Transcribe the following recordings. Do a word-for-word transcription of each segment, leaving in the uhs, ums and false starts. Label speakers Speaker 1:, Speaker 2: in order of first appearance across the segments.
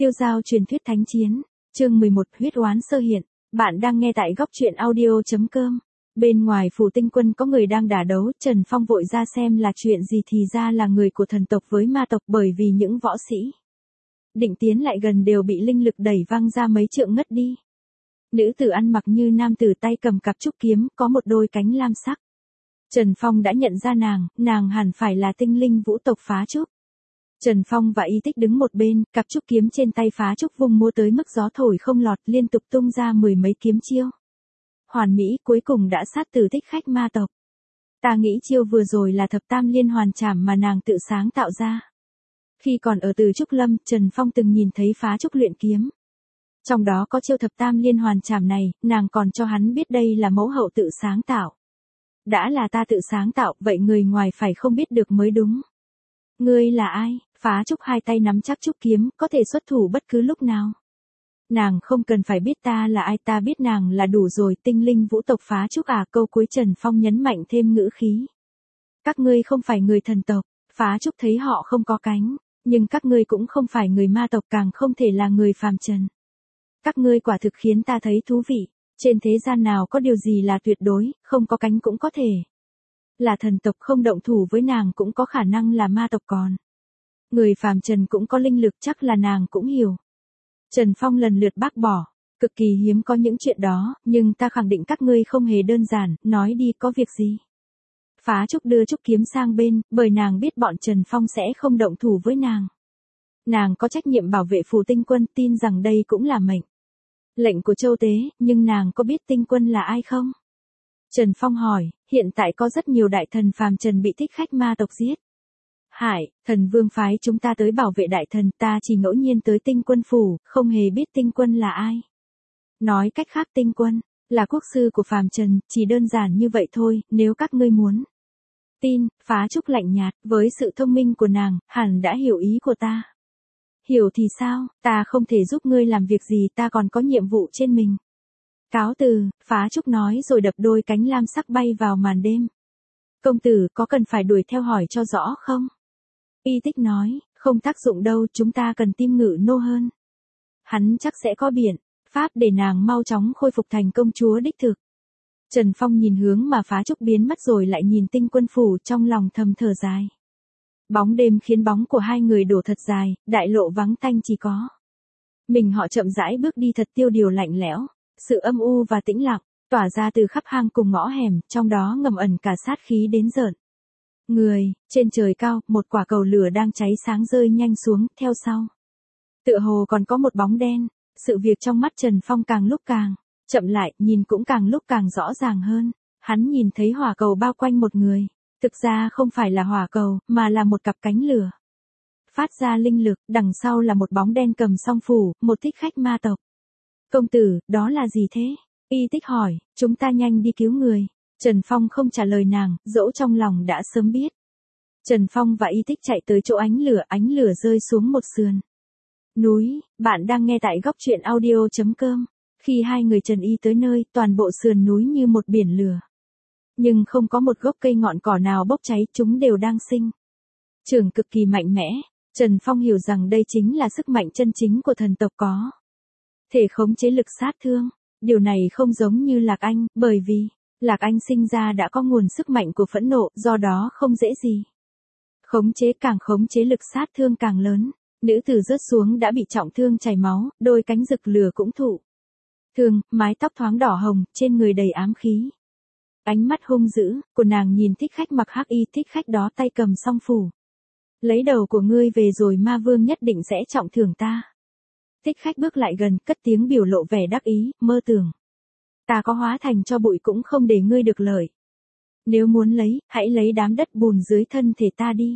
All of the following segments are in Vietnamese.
Speaker 1: Tiêu Dao truyền thuyết thánh chiến, chương mười một huyết oán sơ hiện, bạn đang nghe tại góc truyện audio.com. Bên ngoài phủ tinh quân có người đang đả đấu, Trần Phong vội ra xem là chuyện gì thì ra là người của thần tộc với ma tộc bởi vì những võ sĩ định tiến lại gần đều bị linh lực đẩy văng ra mấy trượng ngất đi. Nữ tử ăn mặc như nam tử tay cầm cặp trúc kiếm, có một đôi cánh lam sắc. Trần Phong đã nhận ra nàng, nàng hẳn phải là tinh linh vũ tộc Phá Trúc. Trần Phong và Y Tích đứng một bên, cặp trúc kiếm trên tay Phá Trúc vung múa tới mức gió thổi không lọt, liên tục tung ra mười mấy kiếm chiêu. Hoàn mỹ cuối cùng đã sát tử Thích Khách ma tộc. Ta nghĩ chiêu vừa rồi là thập tam liên hoàn trảm mà nàng tự sáng tạo ra. Khi còn ở Từ Trúc Lâm, Trần Phong từng nhìn thấy Phá Trúc luyện kiếm. Trong đó có chiêu thập tam liên hoàn trảm này, nàng còn cho hắn biết đây là mẫu hậu tự sáng tạo. Đã là ta tự sáng tạo, vậy người ngoài phải không biết được mới đúng. Ngươi là ai? Phá Trúc hai tay nắm chắc trúc kiếm, có thể xuất thủ bất cứ lúc nào. Nàng không cần phải biết ta là ai, ta biết nàng là đủ rồi. Tinh linh vũ tộc Phá Trúc à? Câu cuối Trần Phong nhấn mạnh thêm ngữ khí. Các ngươi không phải người thần tộc. Phá Trúc thấy họ không có cánh, nhưng các ngươi cũng không phải người ma tộc, càng không thể là người phàm trần. Các ngươi quả thực khiến ta thấy thú vị. Trên thế gian nào có điều gì là tuyệt đối, không có cánh cũng có thể là thần tộc, không động thủ với nàng cũng có khả năng là ma tộc, còn người phàm trần cũng có linh lực, chắc là nàng cũng hiểu. Trần Phong lần lượt bác bỏ, cực kỳ hiếm có những chuyện đó, nhưng ta khẳng định các ngươi không hề đơn giản, nói đi, có việc gì? Phá Trúc đưa trúc kiếm sang bên, bởi nàng biết bọn Trần Phong sẽ không động thủ với nàng. Nàng có trách nhiệm bảo vệ phủ tinh quân, tin rằng đây cũng là mệnh lệnh của Châu Tế, nhưng nàng có biết tinh quân là ai không? Trần Phong hỏi, hiện tại có rất nhiều đại thần phàm trần bị Thích Khách ma tộc giết. Hải, thần vương phái chúng ta tới bảo vệ đại thần, ta chỉ ngẫu nhiên tới tinh quân phủ, không hề biết tinh quân là ai. Nói cách khác, tinh quân là quốc sư của phàm trần, chỉ đơn giản như vậy thôi, nếu các ngươi muốn tin. Phá Trúc lạnh nhạt, với sự thông minh của nàng, hẳn đã hiểu ý của ta. Hiểu thì sao, ta không thể giúp ngươi làm việc gì, ta còn có nhiệm vụ trên mình. Cáo từ, Phá Trúc nói rồi đập đôi cánh lam sắc bay vào màn đêm. Công tử có cần phải đuổi theo hỏi cho rõ không? Y Tích nói, không tác dụng đâu, chúng ta cần Tim Ngự nô hơn. Hắn chắc sẽ có biện pháp để nàng mau chóng khôi phục thành công chúa đích thực. Trần Phong nhìn hướng mà Phá Trúc biến mất rồi lại nhìn tinh quân phủ, trong lòng thầm thở dài. Bóng đêm khiến bóng của hai người đổ thật dài, đại lộ vắng tanh chỉ có mình họ chậm rãi bước đi thật tiêu điều lạnh lẽo. Sự âm u và tĩnh lặng tỏa ra từ khắp hang cùng ngõ hẻm, trong đó ngầm ẩn cả sát khí đến rợn người. Trên trời cao, một quả cầu lửa đang cháy sáng rơi nhanh xuống, theo sau tựa hồ còn có một bóng đen. Sự việc trong mắt Trần Phong càng lúc càng chậm lại, nhìn cũng càng lúc càng rõ ràng hơn. Hắn nhìn thấy hỏa cầu bao quanh một người. Thực ra không phải là hỏa cầu, mà là một cặp cánh lửa phát ra linh lực, đằng sau là một bóng đen cầm song phủ, một thích khách ma tộc. Công tử, đó là gì thế? Y Tích hỏi, chúng ta nhanh đi cứu người. Trần Phong không trả lời nàng, dẫu trong lòng đã sớm biết. Trần Phong và Y Tích chạy tới chỗ ánh lửa, ánh lửa rơi xuống một sườn núi. Bạn đang nghe tại góc truyện audio.com. Khi hai người Trần Y tới nơi, toàn bộ sườn núi như một biển lửa. Nhưng không có một gốc cây ngọn cỏ nào bốc cháy, chúng đều đang sinh trưởng cực kỳ mạnh mẽ. Trần Phong hiểu rằng đây chính là sức mạnh chân chính của thần tộc, có thể khống chế lực sát thương. Điều này không giống như Lạc Anh, bởi vì Lạc Anh sinh ra đã có nguồn sức mạnh của phẫn nộ, do đó không dễ gì khống chế, càng khống chế lực sát thương càng lớn. Nữ tử rớt xuống đã bị trọng thương chảy máu, đôi cánh rực lửa cũng thụ thương, mái tóc thoáng đỏ hồng, trên người đầy ám khí. Ánh mắt hung dữ của nàng nhìn thích khách mặc hắc y, thích khách đó tay cầm song phủ. Lấy đầu của ngươi về rồi ma vương nhất định sẽ trọng thưởng ta. Thích khách bước lại gần, cất tiếng biểu lộ vẻ đắc ý, mơ tưởng ta có hóa thành cho bụi cũng không để ngươi được lợi. Nếu muốn lấy, hãy lấy đám đất bùn dưới thân thể ta đi.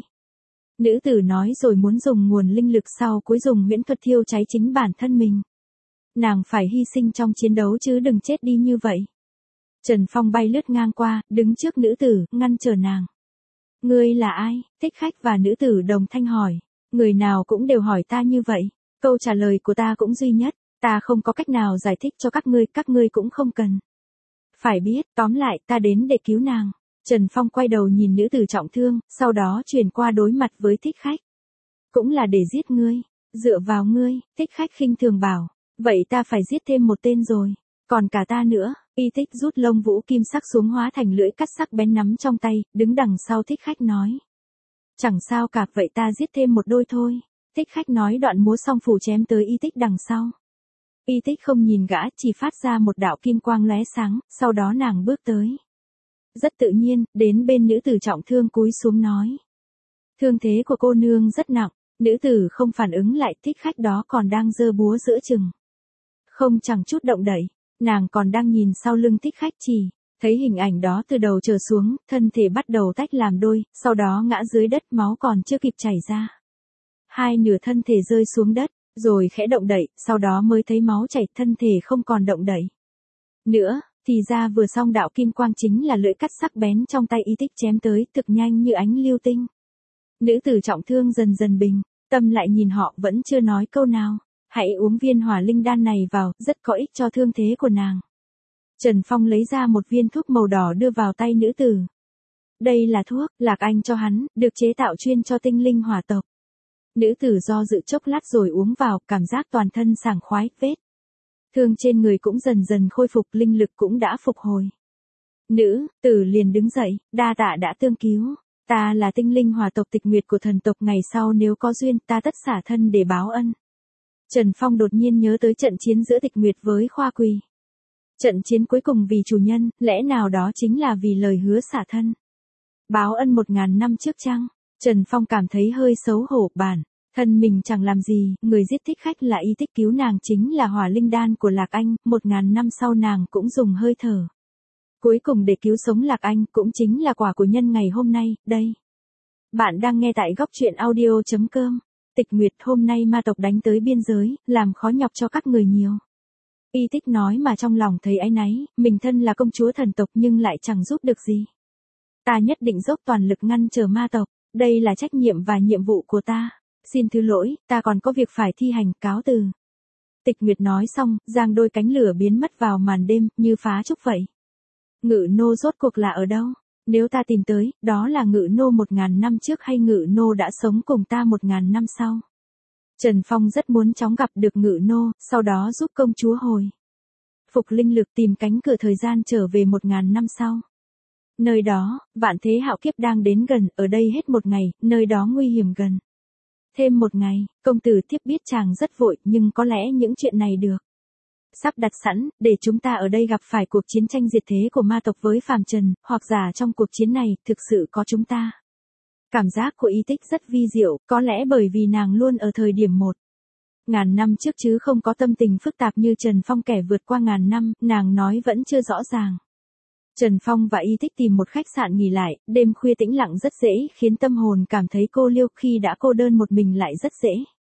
Speaker 1: Nữ tử nói rồi muốn dùng nguồn linh lực sau cuối dùng huyễn thuật thiêu cháy chính bản thân mình. Nàng phải hy sinh trong chiến đấu chứ đừng chết đi như vậy. Trần Phong bay lướt ngang qua, đứng trước nữ tử, ngăn trở nàng. Ngươi là ai? Thích khách và nữ tử đồng thanh hỏi. Người nào cũng đều hỏi ta như vậy. Câu trả lời của ta cũng duy nhất. Ta không có cách nào giải thích cho các ngươi, các ngươi cũng không cần phải biết. Tóm lại, ta đến để cứu nàng. Trần Phong quay đầu nhìn nữ tử trọng thương, sau đó chuyển qua đối mặt với thích khách. Cũng là để giết ngươi. Dựa vào ngươi, Thích Khách khinh thường bảo, vậy ta phải giết thêm một tên rồi, còn cả ta nữa. Y Thích rút lông vũ kim sắc xuống hóa thành lưỡi cắt sắc bén nắm trong tay, đứng đằng sau Thích Khách nói. Chẳng sao cả, vậy ta giết thêm một đôi thôi. Thích Khách nói đoạn múa song phủ chém tới Y Tích đằng sau. Y Tích không nhìn gã, chỉ phát ra một đạo kim quang lóe sáng, sau đó nàng bước tới. Rất tự nhiên, đến bên nữ tử trọng thương cúi xuống nói. Thương thế của cô nương rất nặng, nữ tử không phản ứng lại, Thích Khách đó còn đang giơ búa giữa chừng. Không chẳng chút động đậy, nàng còn đang nhìn sau lưng Thích Khách chỉ, thấy hình ảnh đó từ đầu trở xuống, thân thể bắt đầu tách làm đôi, sau đó ngã dưới đất, máu còn chưa kịp chảy ra. Hai nửa thân thể rơi xuống đất, rồi khẽ động đậy, sau đó mới thấy máu chảy, thân thể không còn động đậy nữa, thì ra vừa xong đạo kim quang chính là lưỡi cắt sắc bén trong tay Y Tích chém tới, thực nhanh như ánh lưu tinh. Nữ tử trọng thương dần dần bình tâm lại nhìn họ, vẫn chưa nói câu nào. Hãy uống viên hỏa linh đan này vào, rất có ích cho thương thế của nàng. Trần Phong lấy ra một viên thuốc màu đỏ đưa vào tay nữ tử. Đây là thuốc, Lạc Anh cho hắn, được chế tạo chuyên cho tinh linh hỏa tộc. Nữ tử do dự chốc lát rồi uống vào, cảm giác toàn thân sảng khoái, vết thương trên người cũng dần dần khôi phục, linh lực cũng đã phục hồi. Nữ tử liền đứng dậy, đa tạ đã tương cứu. Ta là tinh linh hỏa tộc Tịch Nguyệt của thần tộc, ngày sau nếu có duyên ta tất xả thân để báo ân. Trần Phong đột nhiên nhớ tới trận chiến giữa Tịch Nguyệt với Khoa Quỳ. Trận chiến cuối cùng vì chủ nhân, lẽ nào đó chính là vì lời hứa xả thân. Báo ân một ngàn năm trước chăng? Trần Phong cảm thấy hơi xấu hổ, bản thân mình chẳng làm gì, người giết Thích Khách là Y Tích, cứu nàng chính là hỏa linh đan của Lạc Anh, một ngàn năm sau nàng cũng dùng hơi thở cuối cùng để cứu sống Lạc Anh, cũng chính là quả của nhân ngày hôm nay, đây. Bạn đang nghe tại góc truyện audio chấm com. Tịch Nguyệt, hôm nay ma tộc đánh tới biên giới, làm khó nhọc cho các người nhiều. Y Tích nói mà trong lòng thấy áy náy, mình thân là công chúa thần tộc nhưng lại chẳng giúp được gì. Ta nhất định dốc toàn lực ngăn trở ma tộc, đây là trách nhiệm và nhiệm vụ của ta. Xin thứ lỗi, ta còn có việc phải thi hành, cáo từ. Tịch Nguyệt nói xong, giang đôi cánh lửa biến mất vào màn đêm, như phá trúc vậy. Ngự nô rốt cuộc là ở đâu? Nếu ta tìm tới, đó là ngự nô một ngàn năm trước hay ngự nô đã sống cùng ta một ngàn năm sau? Trần Phong rất muốn chóng gặp được ngự nô, sau đó giúp công chúa hồi phục linh lực, tìm cánh cửa thời gian trở về một ngàn năm sau. Nơi đó, vạn thế hạo kiếp đang đến gần, ở đây hết một ngày, nơi đó nguy hiểm gần. Thêm một ngày, công tử Thiếp biết chàng rất vội, nhưng có lẽ những chuyện này được sắp đặt sẵn, để chúng ta ở đây gặp phải cuộc chiến tranh diệt thế của ma tộc với phàm trần, hoặc giả trong cuộc chiến này, thực sự có chúng ta. Cảm giác của Y Tích rất vi diệu, có lẽ bởi vì nàng luôn ở thời điểm một ngàn năm trước chứ không có tâm tình phức tạp như Trần Phong kẻ vượt qua ngàn năm, nàng nói vẫn chưa rõ ràng. Trần Phong và Y Tích tìm một khách sạn nghỉ lại, đêm khuya tĩnh lặng rất dễ, khiến tâm hồn cảm thấy cô liêu, khi đã cô đơn một mình lại rất dễ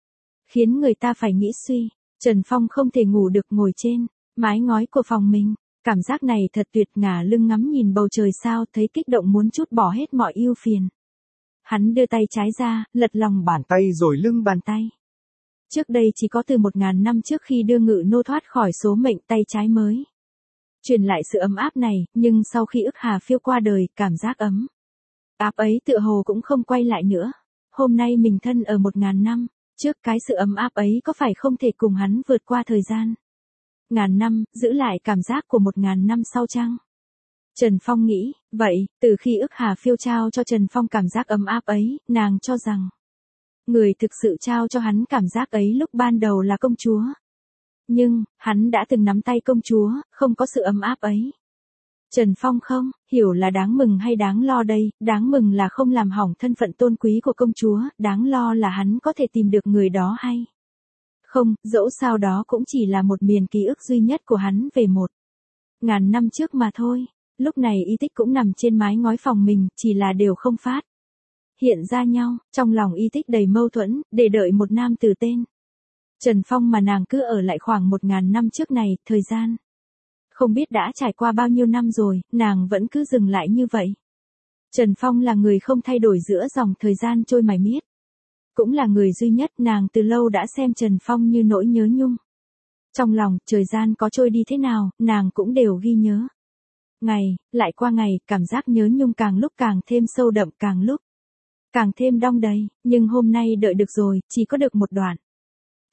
Speaker 1: khiến người ta phải nghĩ suy. Trần Phong không thể ngủ được, ngồi trên mái ngói của phòng mình. Cảm giác này thật tuyệt, ngả lưng ngắm nhìn bầu trời sao, thấy kích động muốn trút bỏ hết mọi ưu phiền. Hắn đưa tay trái ra, lật lòng bàn tay rồi lưng bàn tay. Trước đây chỉ có từ một ngàn năm trước khi đưa ngự nô thoát khỏi số mệnh, tay trái mới truyền lại sự ấm áp này, nhưng sau khi ức hà phiêu qua đời, cảm giác ấm áp ấy tựa hồ cũng không quay lại nữa. Hôm nay mình thân ở một ngàn năm trước, cái sự ấm áp ấy có phải không thể cùng hắn vượt qua thời gian ngàn năm, giữ lại cảm giác của một ngàn năm sau chăng? Trần Phong nghĩ, vậy, từ khi ức hà phiêu trao cho Trần Phong cảm giác ấm áp ấy, nàng cho rằng người thực sự trao cho hắn cảm giác ấy lúc ban đầu là công chúa. Nhưng, hắn đã từng nắm tay công chúa, không có sự ấm áp ấy. Trần Phong không hiểu là đáng mừng hay đáng lo đây, đáng mừng là không làm hỏng thân phận tôn quý của công chúa, đáng lo là hắn có thể tìm được người đó hay không, dẫu sao đó cũng chỉ là một miền ký ức duy nhất của hắn về một ngàn năm trước mà thôi. Lúc này Y Tích cũng nằm trên mái ngói phòng mình, chỉ là đều không phát hiện ra nhau, trong lòng Y Tích đầy mâu thuẫn, để đợi một nam tử tên Trần Phong mà nàng cứ ở lại khoảng một ngàn năm trước này, thời gian không biết đã trải qua bao nhiêu năm rồi, nàng vẫn cứ dừng lại như vậy. Trần Phong là người không thay đổi giữa dòng thời gian trôi mải miết. Cũng là người duy nhất nàng từ lâu đã xem Trần Phong như nỗi nhớ nhung. Trong lòng, thời gian có trôi đi thế nào, nàng cũng đều ghi nhớ. Ngày, lại qua ngày, cảm giác nhớ nhung càng lúc càng thêm sâu đậm, càng lúc càng thêm đong đầy, nhưng hôm nay đợi được rồi, chỉ có được một đoạn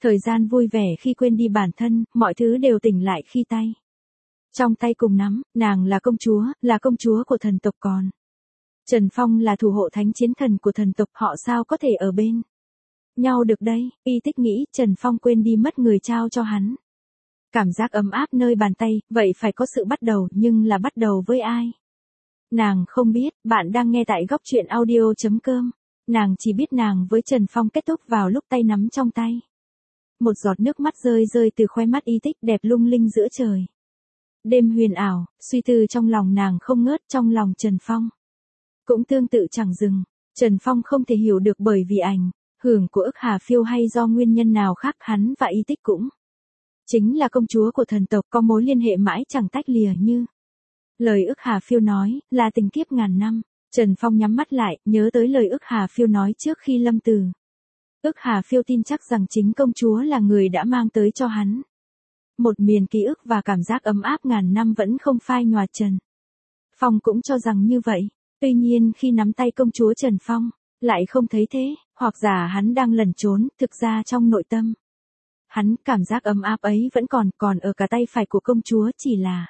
Speaker 1: Thời gian vui vẻ khi quên đi bản thân, mọi thứ đều tỉnh lại khi tay. Trong tay cùng nắm, nàng là công chúa, là công chúa của thần tộc còn. Trần Phong là thủ hộ thánh chiến thần của thần tộc, họ sao có thể ở bên nhau được đây. Y Tích nghĩ Trần Phong quên đi mất người trao cho hắn. Cảm giác ấm áp nơi bàn tay, vậy phải có sự bắt đầu, nhưng là bắt đầu với ai? Nàng không biết. Bạn đang nghe tại góc truyện audio chấm com. Nàng chỉ biết nàng với Trần Phong kết thúc vào lúc tay nắm trong tay. Một giọt nước mắt rơi rơi từ khóe mắt Y Tích đẹp lung linh giữa trời. Đêm huyền ảo, suy tư trong lòng nàng không ngớt, trong lòng Trần Phong cũng tương tự chẳng dừng. Trần Phong không thể hiểu được bởi vì ảnh hưởng của ức Hà Phiêu hay do nguyên nhân nào khác, hắn và Y Tích cũng chính là công chúa của thần tộc, có mối liên hệ mãi chẳng tách lìa như lời ức Hà Phiêu nói, là tình kiếp ngàn năm. Trần Phong nhắm mắt lại, nhớ tới lời ức Hà Phiêu nói trước khi lâm từ. Ức Hà Phiêu tin chắc rằng chính công chúa là người đã mang tới cho hắn một miền ký ức và cảm giác ấm áp ngàn năm vẫn không phai nhòa. Trần Phong cũng cho rằng như vậy. Tuy nhiên khi nắm tay công chúa Trần Phong lại không thấy thế, hoặc giả hắn đang lẩn trốn, thực ra trong nội tâm hắn cảm giác ấm áp ấy vẫn còn, còn ở cả tay phải của công chúa, chỉ là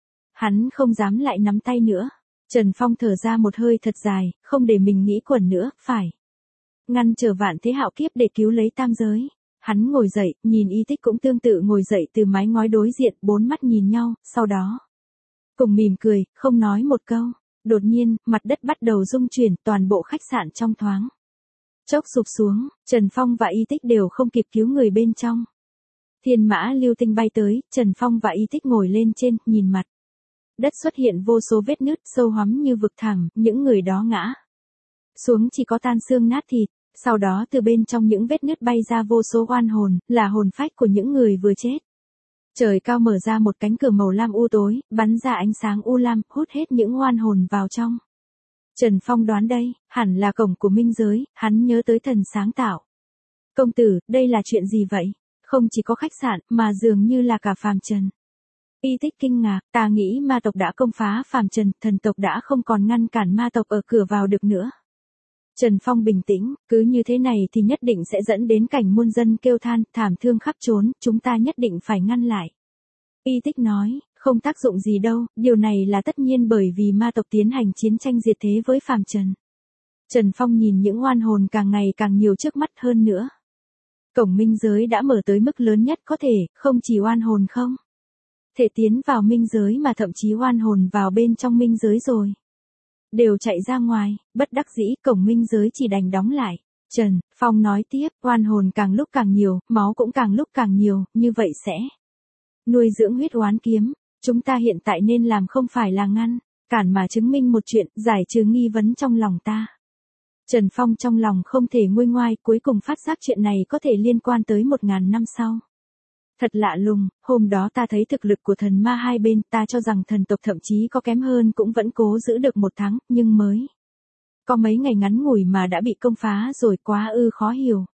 Speaker 1: hắn không dám lại nắm tay nữa. Trần Phong thở ra một hơi thật dài, không để mình nghĩ quẩn nữa, phải ngăn trở vạn thế hạo kiếp để cứu lấy tam giới. Hắn ngồi dậy, nhìn Y Tích cũng tương tự ngồi dậy từ mái ngói đối diện, bốn mắt nhìn nhau, sau đó cùng mỉm cười, không nói một câu. Đột nhiên, mặt đất bắt đầu rung chuyển, toàn bộ khách sạn trong thoáng chốc sụp xuống. Trần Phong và Y Tích đều không kịp cứu người bên trong. Thiên mã lưu tinh bay tới, Trần Phong và Y Tích ngồi lên trên, nhìn mặt đất xuất hiện vô số vết nứt sâu hoắm như vực thẳm, những người đó ngã xuống chỉ có tan xương nát thịt. Sau đó từ bên trong những vết nứt bay ra vô số oan hồn, là hồn phách của những người vừa chết. Trời cao mở ra một cánh cửa màu lam u tối, bắn ra ánh sáng u lam, hút hết những oan hồn vào trong. Trần Phong đoán đây, hẳn là cổng của minh giới, hắn nhớ tới thần sáng tạo. Công tử, đây là chuyện gì vậy? Không chỉ có khách sạn, mà dường như là cả phàm trần. Y Tích kinh ngạc, ta nghĩ ma tộc đã công phá phàm trần, thần tộc đã không còn ngăn cản ma tộc ở cửa vào được nữa. Trần Phong bình tĩnh, cứ như thế này thì nhất định sẽ dẫn đến cảnh muôn dân kêu than, thảm thương khắp trốn, chúng ta nhất định phải ngăn lại. Y Tích nói, không tác dụng gì đâu, điều này là tất nhiên bởi vì ma tộc tiến hành chiến tranh diệt thế với phàm trần. Trần Phong nhìn những oan hồn càng ngày càng nhiều trước mắt hơn nữa. Cổng minh giới đã mở tới mức lớn nhất có thể, không chỉ oan hồn không thể tiến vào minh giới mà thậm chí oan hồn vào bên trong minh giới rồi đều chạy ra ngoài, bất đắc dĩ cổng minh giới chỉ đành đóng lại. Trần Phong nói tiếp, oan hồn càng lúc càng nhiều, máu cũng càng lúc càng nhiều, như vậy sẽ nuôi dưỡng huyết oán kiếm. Chúng ta hiện tại nên làm không phải là ngăn cản mà chứng minh một chuyện, giải trừ nghi vấn trong lòng ta. Trần Phong trong lòng không thể nguôi ngoai, cuối cùng phát giác chuyện này có thể liên quan tới một ngàn năm sau. Thật lạ lùng, hôm đó ta thấy thực lực của thần ma hai bên, ta cho rằng thần tộc thậm chí có kém hơn cũng vẫn cố giữ được một tháng, nhưng mới có mấy ngày ngắn ngủi mà đã bị công phá rồi, quá ư khó hiểu.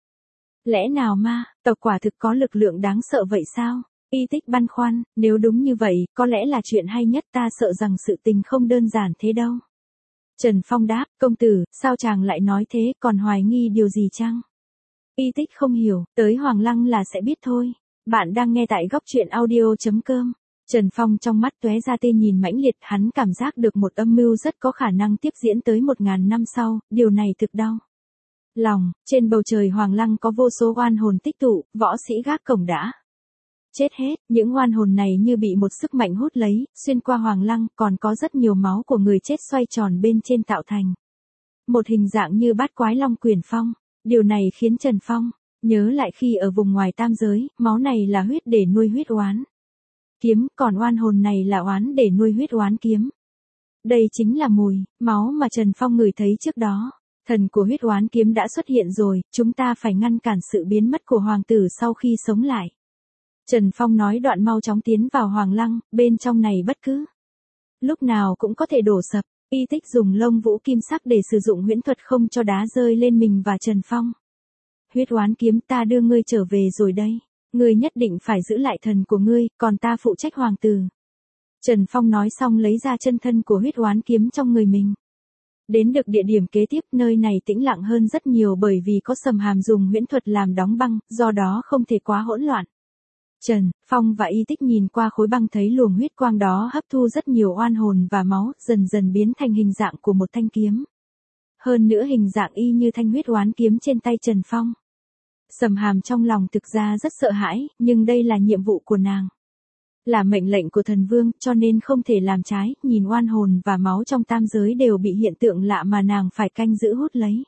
Speaker 1: Lẽ nào ma tộc quả thực có lực lượng đáng sợ vậy sao? Y Tích băn khoăn, nếu đúng như vậy, có lẽ là chuyện hay nhất, ta sợ rằng sự tình không đơn giản thế đâu. Trần Phong đáp, công tử, sao chàng lại nói thế, còn hoài nghi điều gì chăng? Y Tích không hiểu, tới Hoàng Lăng là sẽ biết thôi. Bạn đang nghe tại góc truyện audio chấm com. Trần Phong trong mắt tóe ra tia nhìn mãnh liệt, hắn cảm giác được một âm mưu rất có khả năng tiếp diễn tới một ngàn năm sau, điều này thực đau lòng. Trên bầu trời Hoàng Lăng có vô số oan hồn tích tụ, võ sĩ gác cổng đã chết hết, những oan hồn này như bị một sức mạnh hút lấy, xuyên qua Hoàng Lăng, còn có rất nhiều máu của người chết xoay tròn bên trên tạo thành một hình dạng như bát quái long quyển phong. Điều này khiến Trần Phong nhớ lại khi ở vùng ngoài tam giới, máu này là huyết để nuôi huyết oán kiếm, còn oan hồn này là oán để nuôi huyết oán kiếm. Đây chính là mùi máu mà Trần Phong ngửi thấy trước đó. Thần của huyết oán kiếm đã xuất hiện rồi, chúng ta phải ngăn cản sự biến mất của hoàng tử sau khi sống lại. Trần Phong nói đoạn mau chóng tiến vào Hoàng Lăng, bên trong này bất cứ lúc nào cũng có thể đổ sập. Y Tích dùng lông vũ kim sắc để sử dụng huyễn thuật không cho đá rơi lên mình và Trần Phong. Huyết oán kiếm, ta đưa ngươi trở về rồi đây. Ngươi nhất định phải giữ lại thần của ngươi, còn ta phụ trách hoàng tử. Trần Phong nói xong lấy ra chân thân của huyết oán kiếm trong người mình. Đến được địa điểm kế tiếp, nơi này tĩnh lặng hơn rất nhiều bởi vì có Sầm Hàm dùng huyễn thuật làm đóng băng, do đó không thể quá hỗn loạn. Trần Phong và Y Tích nhìn qua khối băng thấy luồng huyết quang đó hấp thu rất nhiều oan hồn và máu, dần dần biến thành hình dạng của một thanh kiếm. Hơn nữa hình dạng y như thanh huyết oán kiếm trên tay Trần Phong. Sầm Hàm trong lòng thực ra rất sợ hãi, nhưng đây là nhiệm vụ của nàng. Là mệnh lệnh của thần vương, cho nên không thể làm trái, nhìn oan hồn và máu trong tam giới đều bị hiện tượng lạ mà nàng phải canh giữ hút lấy.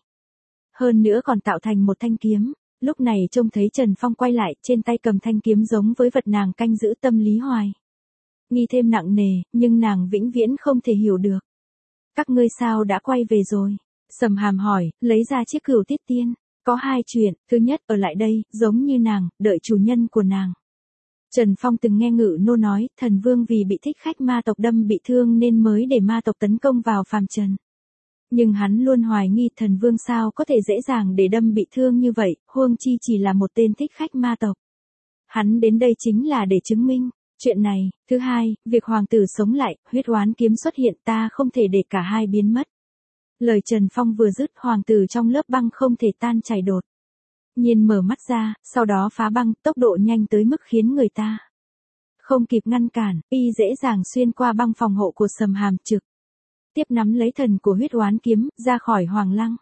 Speaker 1: Hơn nữa còn tạo thành một thanh kiếm. Lúc này trông thấy Trần Phong quay lại, trên tay cầm thanh kiếm giống với vật nàng canh giữ, tâm lý hoài nghi thêm nặng nề, nhưng nàng vĩnh viễn không thể hiểu được. Các ngươi sao đã quay về rồi? Sầm Hàm hỏi, lấy ra chiếc cửu tiết tiên. Có hai chuyện, thứ nhất, ở lại đây, giống như nàng, đợi chủ nhân của nàng. Trần Phong từng nghe Ngự Nô nói, thần vương vì bị thích khách ma tộc đâm bị thương nên mới để ma tộc tấn công vào phàm trần. Nhưng hắn luôn hoài nghi thần vương sao có thể dễ dàng để đâm bị thương như vậy, huống chi chỉ là một tên thích khách ma tộc. Hắn đến đây chính là để chứng minh chuyện này. Thứ hai, việc hoàng tử sống lại, huyết oán kiếm xuất hiện, ta không thể để cả hai biến mất. Lời Trần Phong vừa dứt, hoàng tử trong lớp băng không thể tan chảy đột nhiên mở mắt ra, sau đó phá băng, tốc độ nhanh tới mức khiến người ta không kịp ngăn cản, y dễ dàng xuyên qua băng phòng hộ của Sầm Hàm, trực tiếp nắm lấy thần của huyết oán kiếm, ra khỏi hoàng lăng.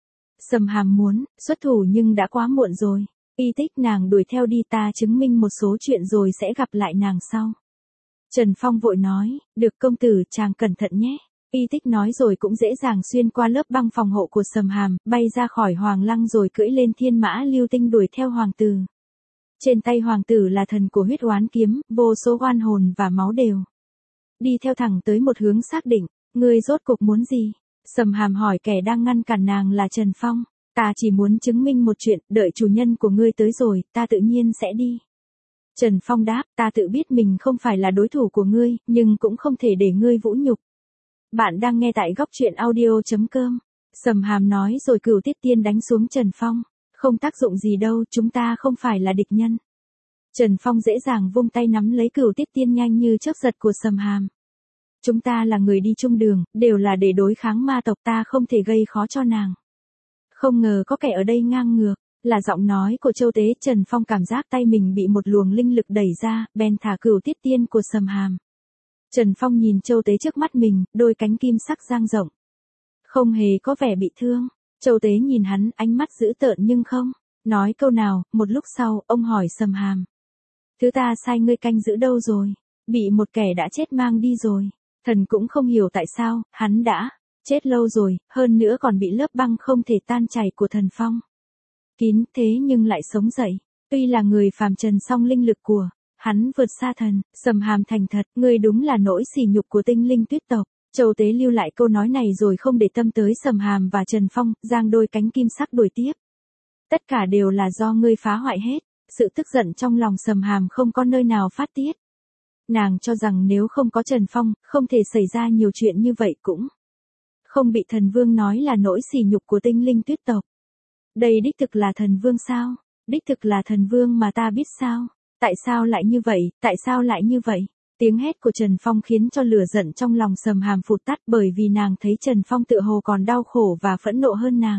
Speaker 1: Sầm Hàm muốn xuất thủ nhưng đã quá muộn rồi. Y Tích, nàng đuổi theo đi, ta chứng minh một số chuyện rồi sẽ gặp lại nàng sau. Trần Phong vội nói, được công tử, chàng cẩn thận nhé. Y Tích nói rồi cũng dễ dàng xuyên qua lớp băng phòng hộ của Sầm Hàm, bay ra khỏi hoàng lăng rồi cưỡi lên thiên mã lưu tinh đuổi theo hoàng tử. Trên tay hoàng tử là thần của huyết oán kiếm, vô số oan hồn và máu đều đi theo thẳng tới một hướng xác định. Ngươi rốt cuộc muốn gì? Sầm Hàm hỏi kẻ đang ngăn cản nàng là Trần Phong. Ta chỉ muốn chứng minh một chuyện, đợi chủ nhân của ngươi tới rồi, ta tự nhiên sẽ đi. Trần Phong đáp, ta tự biết mình không phải là đối thủ của ngươi, nhưng cũng không thể để ngươi vũ nhục. Bạn đang nghe tại góc truyện audio chấm com. Sầm Hàm nói rồi cửu tiết tiên đánh xuống Trần Phong. Không tác dụng gì đâu, chúng ta không phải là địch nhân. Trần Phong dễ dàng vung tay nắm lấy cửu tiết tiên nhanh như chớp giật của Sầm Hàm. Chúng ta là người đi chung đường, đều là để đối kháng ma tộc, ta không thể gây khó cho nàng. Không ngờ có kẻ ở đây ngang ngược, là giọng nói của Châu Tế. Trần Phong cảm giác tay mình bị một luồng linh lực đẩy ra, bèn thả cửu tiết tiên của Sầm Hàm. Trần Phong nhìn Châu Tế trước mắt mình, đôi cánh kim sắc dang rộng. Không hề có vẻ bị thương. Châu Tế nhìn hắn, ánh mắt dữ tợn nhưng không nói câu nào. Một lúc sau, ông hỏi Sầm Hàm. Thứ ta sai ngươi canh giữ đâu rồi? Bị một kẻ đã chết mang đi rồi. Thần cũng không hiểu tại sao, hắn đã chết lâu rồi, hơn nữa còn bị lớp băng không thể tan chảy của thần phong kín thế nhưng lại sống dậy. Tuy là người phàm trần song linh lực của hắn vượt xa thần. Sầm Hàm thành thật, ngươi đúng là nỗi sỉ nhục của tinh linh tuyết tộc. Châu Tế lưu lại câu nói này rồi không để tâm tới Sầm Hàm và Trần Phong, giang đôi cánh kim sắc đuổi tiếp. Tất cả đều là do ngươi phá hoại hết. Sự tức giận trong lòng Sầm Hàm không có nơi nào phát tiết. Nàng cho rằng nếu không có Trần Phong, không thể xảy ra nhiều chuyện như vậy, cũng không bị thần vương nói là nỗi sỉ nhục của tinh linh tuyết tộc. Đây đích thực là thần vương sao? Đích thực là thần vương mà ta biết sao? Tại sao lại như vậy? Tại sao lại như vậy? Tiếng hét của Trần Phong khiến cho lửa giận trong lòng Sầm Hàm phụt tắt, bởi vì nàng thấy Trần Phong tựa hồ còn đau khổ và phẫn nộ hơn nàng.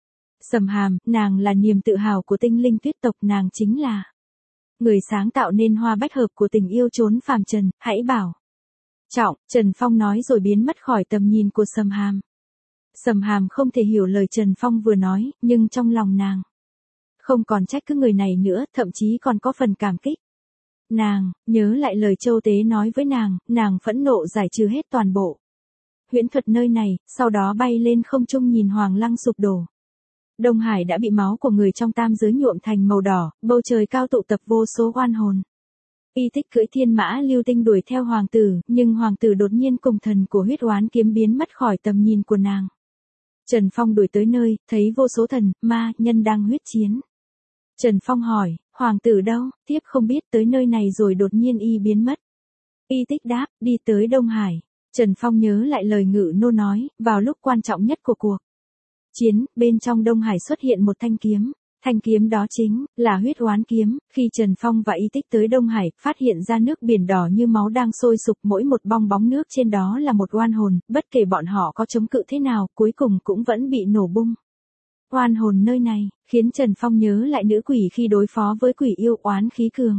Speaker 1: Sầm Hàm, nàng là niềm tự hào của tinh linh tuyết tộc, nàng chính là người sáng tạo nên hoa bách hợp của tình yêu trốn phàm trần, hãy bảo trọng. Trần Phong nói rồi biến mất khỏi tầm nhìn của Sầm Hàm. Sầm Hàm không thể hiểu lời Trần Phong vừa nói, nhưng trong lòng nàng không còn trách cứ người này nữa, thậm chí còn có phần cảm kích. Nàng nhớ lại lời Châu Tế nói với nàng, nàng phẫn nộ giải trừ hết toàn bộ huyễn thuật nơi này, sau đó bay lên không trung nhìn hoàng lăng sụp đổ. Đông Hải đã bị máu của người trong tam giới nhuộm thành màu đỏ, bầu trời cao tụ tập vô số oan hồn. Y Tích cưỡi thiên mã lưu tinh đuổi theo hoàng tử, nhưng hoàng tử đột nhiên cùng thần của huyết oán kiếm biến mất khỏi tầm nhìn của nàng. Trần Phong đuổi tới nơi, thấy vô số thần, ma, nhân đang huyết chiến. Trần Phong hỏi, hoàng tử đâu? Tiếp không biết, tới nơi này rồi đột nhiên y biến mất. Y Tích đáp, đi tới Đông Hải. Trần Phong nhớ lại lời Ngự Nô nói, vào lúc quan trọng nhất của cuộc chiến, bên trong Đông Hải xuất hiện một thanh kiếm. Thanh kiếm đó chính là huyết oán kiếm, khi Trần Phong và Y Tích tới Đông Hải, phát hiện ra nước biển đỏ như máu đang sôi sục, mỗi một bong bóng nước trên đó là một oan hồn, bất kể bọn họ có chống cự thế nào, cuối cùng cũng vẫn bị nổ bung. Oan hồn nơi này, khiến Trần Phong nhớ lại nữ quỷ khi đối phó với quỷ yêu, oán khí cường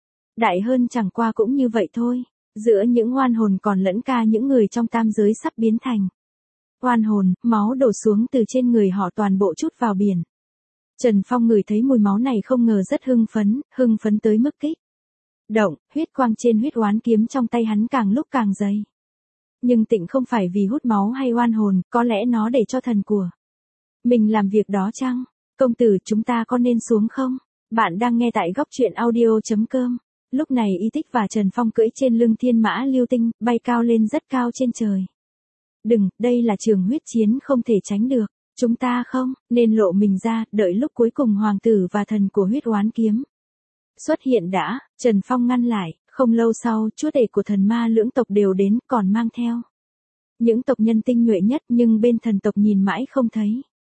Speaker 1: đại hơn chẳng qua cũng như vậy thôi. Giữa những oan hồn còn lẫn ca những người trong tam giới sắp biến thành oan hồn, máu đổ xuống từ trên người họ toàn bộ chút vào biển. Trần Phong ngửi thấy mùi máu này không ngờ rất hưng phấn, hưng phấn tới mức kích động, huyết quang trên huyết oán kiếm trong tay hắn càng lúc càng dày. Nhưng tịnh không phải vì hút máu hay oan hồn, có lẽ nó để cho thần của mình làm việc đó chăng? Công tử, chúng ta có nên xuống không? Bạn đang nghe tại góc truyện audio.com. Lúc này Y Tích và Trần Phong cưỡi trên lưng thiên mã lưu tinh, bay cao lên rất cao trên trời. Đừng, đây là trường huyết chiến không thể tránh được. Chúng ta không nên lộ mình ra, đợi lúc cuối cùng hoàng tử và thần của huyết oán kiếm xuất hiện đã. Trần Phong ngăn lại, không lâu sau, chúa tể của thần ma lưỡng tộc đều đến, còn mang theo những tộc nhân tinh nhuệ nhất, nhưng bên thần tộc nhìn mãi không thấy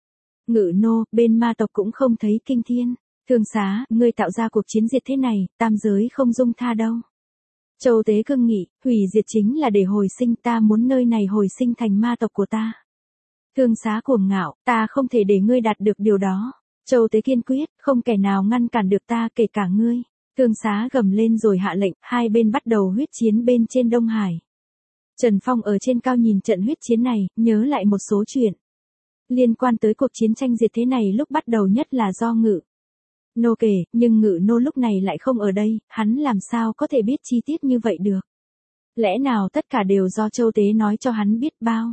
Speaker 1: Ngự Nô, bên ma tộc cũng không thấy Kinh Thiên. Thương Xá, ngươi tạo ra cuộc chiến diệt thế này, tam giới không dung tha đâu. Châu Tế cương nghị, hủy diệt chính là để hồi sinh, ta muốn nơi này hồi sinh thành ma tộc của ta. Thương Xá cuồng ngạo, ta không thể để ngươi đạt được điều đó. Châu Tế kiên quyết, không kẻ nào ngăn cản được ta kể cả ngươi. Thương Xá gầm lên rồi hạ lệnh, hai bên bắt đầu huyết chiến bên trên Đông Hải. Trần Phong ở trên cao nhìn trận huyết chiến này, nhớ lại một số chuyện liên quan tới cuộc chiến tranh diệt thế này lúc bắt đầu, nhất là do Ngự Nô kể, nhưng Ngự Nô lúc này lại không ở đây, hắn làm sao có thể biết chi tiết như vậy được. Lẽ nào tất cả đều do Châu Tế nói cho hắn biết bao?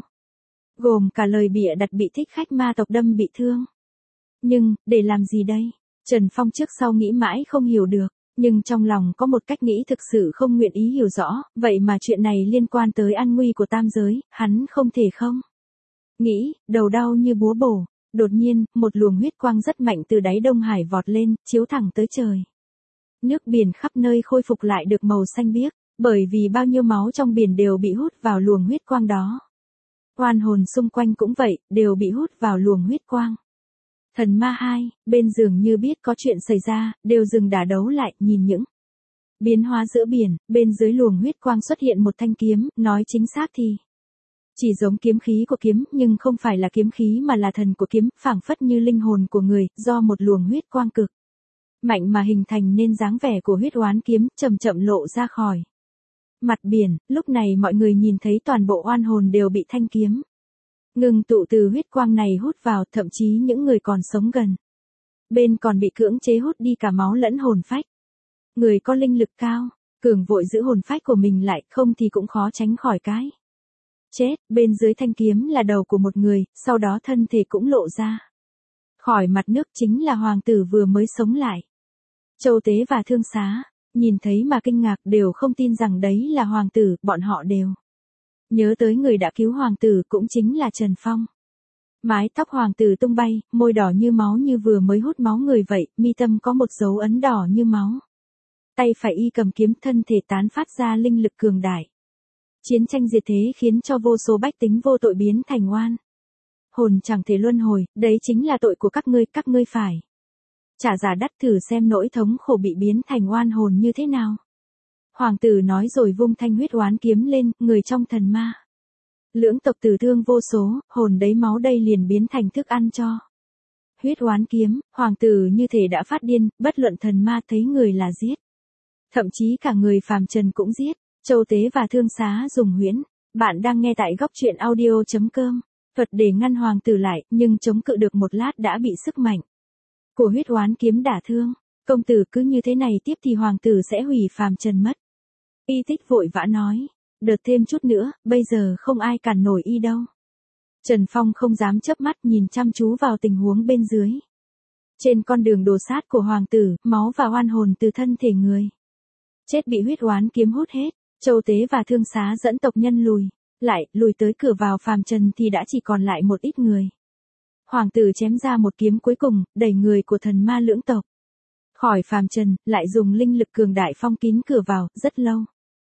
Speaker 1: Gồm cả lời bịa đặt bị thích khách ma tộc đâm bị thương. Nhưng, để làm gì đây? Trần Phong trước sau nghĩ mãi không hiểu được, nhưng trong lòng có một cách nghĩ thực sự không nguyện ý hiểu rõ, vậy mà chuyện này liên quan tới an nguy của tam giới, hắn không thể không nghĩ, đầu đau như búa bổ. Đột nhiên, một luồng huyết quang rất mạnh từ đáy Đông Hải vọt lên, chiếu thẳng tới trời. Nước biển khắp nơi khôi phục lại được màu xanh biếc, bởi vì bao nhiêu máu trong biển đều bị hút vào luồng huyết quang đó. Oan hồn xung quanh cũng vậy, đều bị hút vào luồng huyết quang. Thần ma hai, bên dường như biết có chuyện xảy ra, đều dừng đả đấu lại, nhìn những biến hóa giữa biển, bên dưới luồng huyết quang xuất hiện một thanh kiếm, nói chính xác thì chỉ giống kiếm khí của kiếm, nhưng không phải là kiếm khí mà là thần của kiếm, phảng phất như linh hồn của người, do một luồng huyết quang cực mạnh mà hình thành nên dáng vẻ của huyết oán kiếm, chậm chậm lộ ra khỏi mặt biển. Lúc này mọi người nhìn thấy toàn bộ oan hồn đều bị thanh kiếm ngừng tụ từ huyết quang này hút vào, thậm chí những người còn sống gần bên còn bị cưỡng chế hút đi cả máu lẫn hồn phách. Người có linh lực cao, cường vội giữ hồn phách của mình lại, không thì cũng khó tránh khỏi cái chết. Bên dưới thanh kiếm là đầu của một người, sau đó thân thể cũng lộ ra khỏi mặt nước, chính là hoàng tử vừa mới sống lại. Châu Tế và Thương Xá nhìn thấy mà kinh ngạc, đều không tin rằng đấy là hoàng tử, bọn họ đều nhớ tới người đã cứu hoàng tử, cũng chính là Trần Phong. Mái tóc hoàng tử tung bay, môi đỏ như máu như vừa mới hút máu người vậy, mi tâm có một dấu ấn đỏ như máu. Tay phải y cầm kiếm, thân thể tán phát ra linh lực cường đại. Chiến tranh diệt thế khiến cho vô số bách tính vô tội biến thành oan hồn chẳng thể luân hồi, đấy chính là tội của các ngươi, các ngươi phải trả giá đắt, thử xem nỗi thống khổ bị biến thành oan hồn như thế nào. Hoàng tử nói rồi vung thanh huyết oán kiếm lên, người trong thần ma lưỡng tộc tử thương vô số, hồn đấy máu đây liền biến thành thức ăn cho huyết oán kiếm. Hoàng tử như thể đã phát điên, bất luận thần ma thấy người là giết, thậm chí cả người phàm trần cũng giết. Châu Tế và Thương Xá dùng huyễn. Bạn đang nghe tại góc truyện audio.com. Thuật để ngăn hoàng tử lại, nhưng chống cự được một lát đã bị sức mạnh của huyết oán kiếm đả thương. Công tử, cứ như thế này tiếp thì hoàng tử sẽ hủy phàm trần mất. Y Tích vội vã nói. Đợt thêm chút nữa, bây giờ không ai cản nổi y đâu. Trần Phong không dám chớp mắt, nhìn chăm chú vào tình huống bên dưới. Trên con đường đồ sát của hoàng tử, máu và oan hồn từ thân thể người chết bị huyết oán kiếm hút hết. Châu Tế và Thương Xá dẫn tộc nhân lùi lại, lùi tới cửa vào phàm trần thì đã chỉ còn lại một ít người. Hoàng tử chém ra một kiếm cuối cùng, đẩy người của thần ma lưỡng tộc khỏi phàm trần, lại dùng linh lực cường đại phong kín cửa vào, rất lâu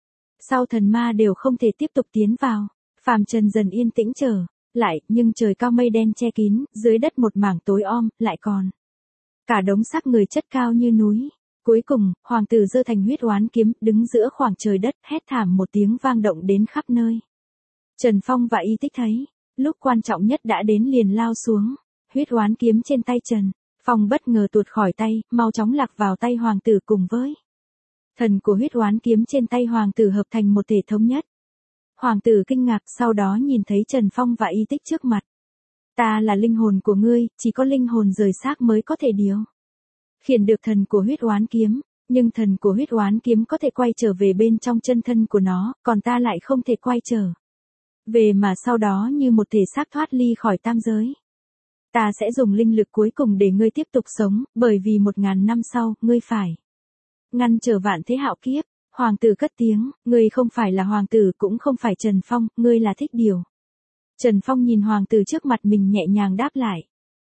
Speaker 1: sau thần ma đều không thể tiếp tục tiến vào. Phàm trần dần yên tĩnh trở lại, nhưng trời cao mây đen che kín, dưới đất một mảng tối om, lại còn cả đống xác người chất cao như núi. Cuối cùng, hoàng tử giơ thành huyết oán kiếm, đứng giữa khoảng trời đất, hét thảm một tiếng vang động đến khắp nơi. Trần Phong và Y Tích thấy, lúc quan trọng nhất đã đến liền lao xuống. Huyết oán kiếm trên tay Trần Phong bất ngờ tuột khỏi tay, mau chóng lạc vào tay hoàng tử cùng với thần của huyết oán kiếm trên tay hoàng tử hợp thành một thể thống nhất. Hoàng tử kinh ngạc, sau đó nhìn thấy Trần Phong và Y Tích trước mặt. Ta là linh hồn của ngươi, chỉ có linh hồn rời xác mới có thể điều khiển được thần của huyết oán kiếm, nhưng thần của huyết oán kiếm có thể quay trở về bên trong chân thân của nó, còn ta lại không thể quay trở về mà sau đó như một thể xác thoát ly khỏi tam giới. Ta sẽ dùng linh lực cuối cùng để ngươi tiếp tục sống, bởi vì một ngàn năm sau, ngươi phải ngăn trở vạn thế hạo kiếp. Hoàng tử cất tiếng, ngươi không phải là hoàng tử cũng không phải Trần Phong, ngươi là Thích Điều. Trần Phong nhìn hoàng tử trước mặt mình nhẹ nhàng đáp lại.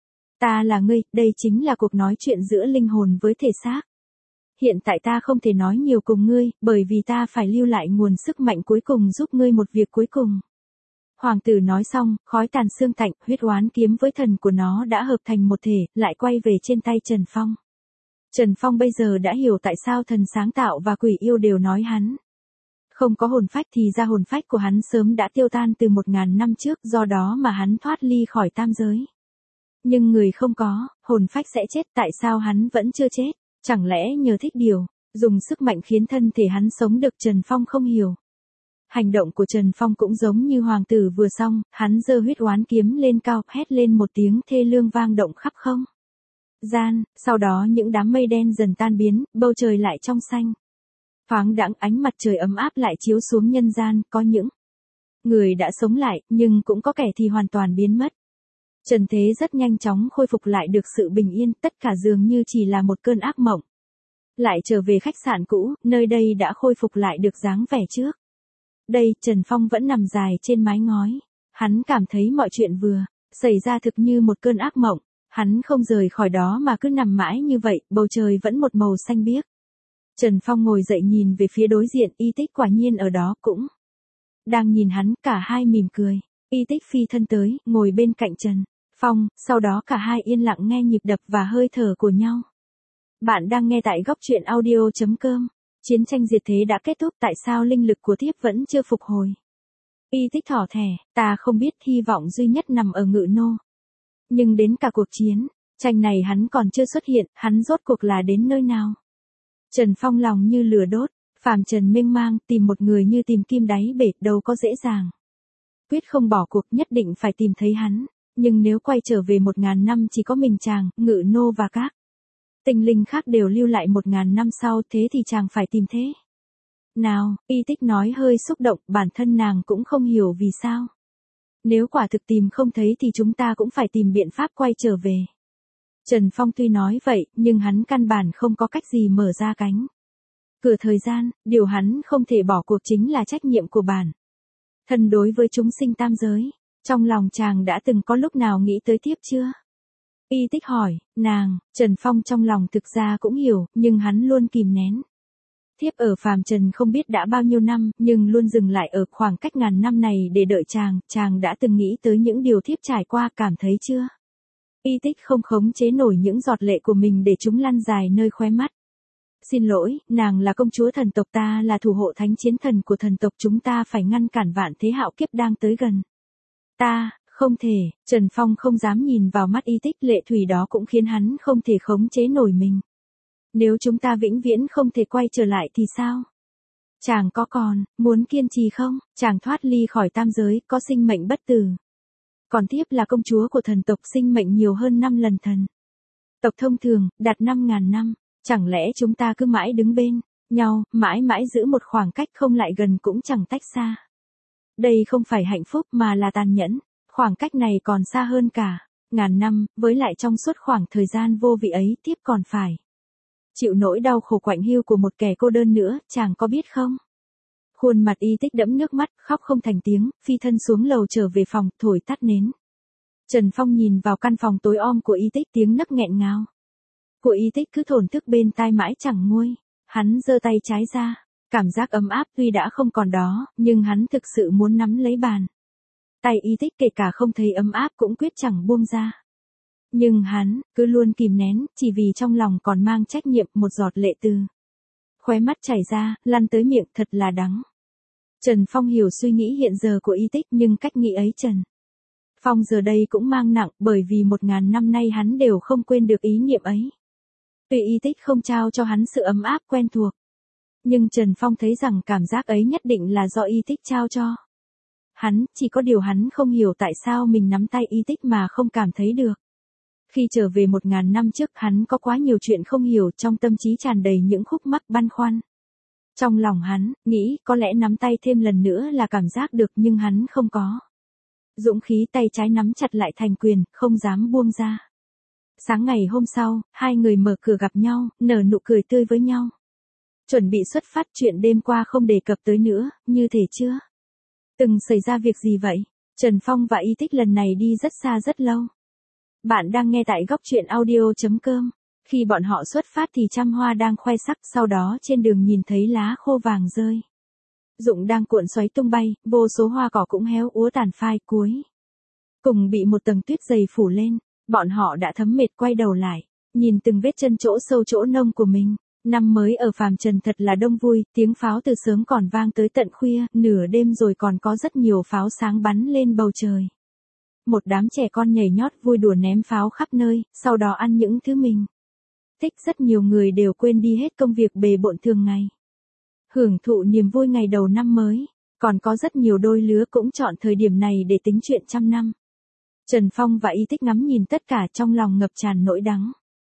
Speaker 1: Ta là ngươi, đây chính là cuộc nói chuyện giữa linh hồn với thể xác. Hiện tại ta không thể nói nhiều cùng ngươi, bởi vì ta phải lưu lại nguồn sức mạnh cuối cùng giúp ngươi một việc cuối cùng. Hoàng tử nói xong, khói tàn xương tạnh, huyết oán kiếm với thần của nó đã hợp thành một thể, lại quay về trên tay Trần Phong. Trần Phong bây giờ đã hiểu tại sao thần sáng tạo và quỷ yêu đều nói hắn không có hồn phách, thì ra hồn phách của hắn sớm đã tiêu tan từ một ngàn năm trước, do đó mà hắn thoát ly khỏi tam giới. Nhưng người không có, hồn phách sẽ chết, tại sao hắn vẫn chưa chết? Chẳng lẽ nhờ Thích Điều, dùng sức mạnh khiến thân thể hắn sống được? Trần Phong không hiểu. Hành động của Trần Phong cũng giống như hoàng tử vừa xong, hắn giơ huyết oán kiếm lên cao, hét lên một tiếng thê lương vang động khắp không gian, sau đó những đám mây đen dần tan biến, bầu trời lại trong xanh. Thoáng đãng, ánh mặt trời ấm áp lại chiếu xuống nhân gian, có những người đã sống lại, nhưng cũng có kẻ thì hoàn toàn biến mất. Trần thế rất nhanh chóng khôi phục lại được sự bình yên, tất cả dường như chỉ là một cơn ác mộng. Lại trở về khách sạn cũ, nơi đây đã khôi phục lại được dáng vẻ trước. Đây, Trần Phong vẫn nằm dài trên mái ngói. Hắn cảm thấy mọi chuyện vừa xảy ra thực như một cơn ác mộng. Hắn không rời khỏi đó mà cứ nằm mãi như vậy, bầu trời vẫn một màu xanh biếc. Trần Phong ngồi dậy nhìn về phía đối diện, Y Tích quả nhiên ở đó cũng đang nhìn hắn, cả hai mỉm cười. Y Tích phi thân tới, ngồi bên cạnh Trần Phong, sau đó cả hai yên lặng nghe nhịp đập và hơi thở của nhau. Bạn đang nghe tại góc truyện audio chấm com. Chiến tranh diệt thế đã kết thúc, tại sao linh lực của thiếp vẫn chưa phục hồi? Y Tích thỏ thẻ, ta không biết, hy vọng duy nhất nằm ở Ngự Nô. Nhưng đến cả cuộc chiến tranh này hắn còn chưa xuất hiện, hắn rốt cuộc là đến nơi nào? Trần Phong lòng như lửa đốt, phàm trần mênh mang, tìm một người như tìm kim đáy bể, đâu có dễ dàng. Quyết không bỏ cuộc, nhất định phải tìm thấy hắn. Nhưng nếu quay trở về một ngàn năm chỉ có mình chàng, Ngự Nô và các tinh linh khác đều lưu lại một ngàn năm sau, thế thì chàng phải tìm thế nào? Y Tích nói hơi xúc động, bản thân nàng cũng không hiểu vì sao. Nếu quả thực tìm không thấy thì chúng ta cũng phải tìm biện pháp quay trở về. Trần Phong tuy nói vậy, nhưng hắn căn bản không có cách gì mở ra cánh cửa thời gian, điều hắn không thể bỏ cuộc chính là trách nhiệm của bản thân đối với chúng sinh tam giới. Trong lòng chàng đã từng có lúc nào nghĩ tới tiếp chưa? Y Tích hỏi, nàng, Trần Phong trong lòng thực ra cũng hiểu, nhưng hắn luôn kìm nén. Thiếp ở phàm trần không biết đã bao nhiêu năm, nhưng luôn dừng lại ở khoảng cách ngàn năm này để đợi chàng, chàng đã từng nghĩ tới những điều thiếp trải qua, cảm thấy chưa? Y Tích không khống chế nổi những giọt lệ của mình để chúng lăn dài nơi khóe mắt. Xin lỗi, nàng là công chúa thần tộc, ta là thủ hộ thánh chiến thần của thần tộc, chúng ta phải ngăn cản vạn thế hạo kiếp đang tới gần. Ta, không thể, Trần Phong không dám nhìn vào mắt Y Tích, lệ thủy đó cũng khiến hắn không thể khống chế nổi mình. Nếu chúng ta vĩnh viễn không thể quay trở lại thì sao? Chàng có còn muốn kiên trì không? Chàng thoát ly khỏi tam giới, có sinh mệnh bất tử. Còn thiếp là công chúa của thần tộc, sinh mệnh nhiều hơn năm lần thần tộc thông thường, đạt năm ngàn năm. Chẳng lẽ chúng ta cứ mãi đứng bên nhau, mãi mãi giữ một khoảng cách, không lại gần cũng chẳng tách xa? Đây không phải hạnh phúc mà là tàn nhẫn. Khoảng cách này còn xa hơn cả ngàn năm, với lại trong suốt khoảng thời gian vô vị ấy, thiếp còn phải chịu nỗi đau khổ quạnh hiu của một kẻ cô đơn nữa, chàng có biết không? Khuôn mặt Y Tích đẫm nước mắt, khóc không thành tiếng, phi thân xuống lầu trở về phòng, thổi tắt nến. Trần Phong nhìn vào căn phòng tối om của Y Tích, tiếng nấc nghẹn ngào của Y Tích cứ thổn thức bên tai mãi chẳng nguôi. Hắn giơ tay trái ra, cảm giác ấm áp tuy đã không còn đó, nhưng hắn thực sự muốn nắm lấy bàn tay Y Tích, kể cả không thấy ấm áp cũng quyết chẳng buông ra. Nhưng hắn, cứ luôn kìm nén, chỉ vì trong lòng còn mang trách nhiệm, một giọt lệ từ khóe mắt chảy ra, lăn tới miệng, thật là đắng. Trần Phong hiểu suy nghĩ hiện giờ của Y Tích, nhưng cách nghĩ ấy Trần Phong giờ đây cũng mang nặng, bởi vì một ngàn năm nay hắn đều không quên được ý niệm ấy. Tuy Y Tích không trao cho hắn sự ấm áp quen thuộc, nhưng Trần Phong thấy rằng cảm giác ấy nhất định là do Y Tích trao cho hắn, chỉ có điều hắn không hiểu tại sao mình nắm tay Y Tích mà không cảm thấy được. Khi trở về một ngàn năm trước, hắn có quá nhiều chuyện không hiểu, trong tâm trí tràn đầy những khúc mắc băn khoăn. Trong lòng hắn, nghĩ có lẽ nắm tay thêm lần nữa là cảm giác được, nhưng hắn không có dũng khí, tay trái nắm chặt lại thành quyền, không dám buông ra. Sáng ngày hôm sau, hai người mở cửa gặp nhau, nở nụ cười tươi với nhau. Chuẩn bị xuất phát, chuyện đêm qua không đề cập tới nữa, như thể chưa từng xảy ra việc gì vậy. Trần Phong và Y Tích lần này đi rất xa rất lâu. Bạn đang nghe tại góc truyện audio.com. Khi bọn họ xuất phát thì trăm hoa đang khoe sắc, sau đó trên đường nhìn thấy lá khô vàng rơi rụng đang cuộn xoáy tung bay, vô số hoa cỏ cũng héo úa tàn phai, cuối cùng bị một tầng tuyết dày phủ lên. Bọn họ đã thấm mệt quay đầu lại, nhìn từng vết chân chỗ sâu chỗ nông của mình. Năm mới ở phàm trần thật là đông vui, tiếng pháo từ sớm còn vang tới tận khuya, nửa đêm rồi còn có rất nhiều pháo sáng bắn lên bầu trời. Một đám trẻ con nhảy nhót vui đùa ném pháo khắp nơi, sau đó ăn những thứ mình thích. Rất nhiều người đều quên đi hết công việc bề bộn thường ngày, hưởng thụ niềm vui ngày đầu năm mới. Còn có rất nhiều đôi lứa cũng chọn thời điểm này để tính chuyện trăm năm. Trần Phong và Y Tích ngắm nhìn tất cả, trong lòng ngập tràn nỗi đắng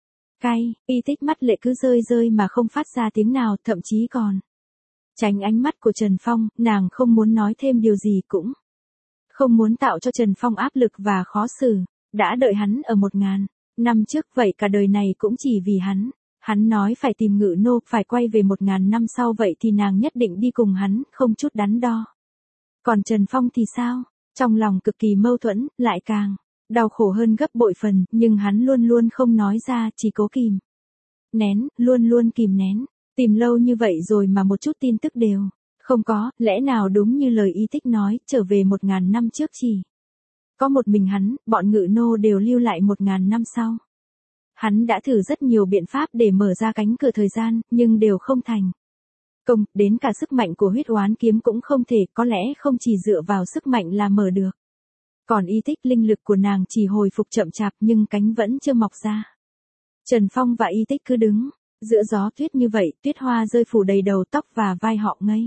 Speaker 1: cay. Y Tích mắt lệ cứ rơi rơi mà không phát ra tiếng nào, thậm chí còn tránh ánh mắt của Trần Phong. Nàng không muốn nói thêm điều gì, cũng không muốn tạo cho Trần Phong áp lực và khó xử. Đã đợi hắn ở một ngàn năm trước, vậy cả đời này cũng chỉ vì hắn. Hắn nói phải tìm Ngự Nô, phải quay về một ngàn năm sau, vậy thì nàng nhất định đi cùng hắn, không chút đắn đo. Còn Trần Phong thì sao? Trong lòng cực kỳ mâu thuẫn, lại càng đau khổ hơn gấp bội phần, nhưng hắn luôn luôn không nói ra, chỉ cố kìm nén, luôn luôn kìm nén. Tìm lâu như vậy rồi mà một chút tin tức đều không có. Lẽ nào đúng như lời Y Tích nói, trở về một ngàn năm trước chỉ có một mình hắn, bọn Ngự Nô đều lưu lại một ngàn năm sau. Hắn đã thử rất nhiều biện pháp để mở ra cánh cửa thời gian, nhưng đều không thành công. Đến cả sức mạnh của huyết oán kiếm cũng không thể, có lẽ không chỉ dựa vào sức mạnh là mở được. Còn Y Tích, linh lực của nàng chỉ hồi phục chậm chạp, nhưng cánh vẫn chưa mọc ra. Trần Phong và Y Tích cứ đứng giữa gió tuyết như vậy, tuyết hoa rơi phủ đầy đầu tóc và vai họ, ngây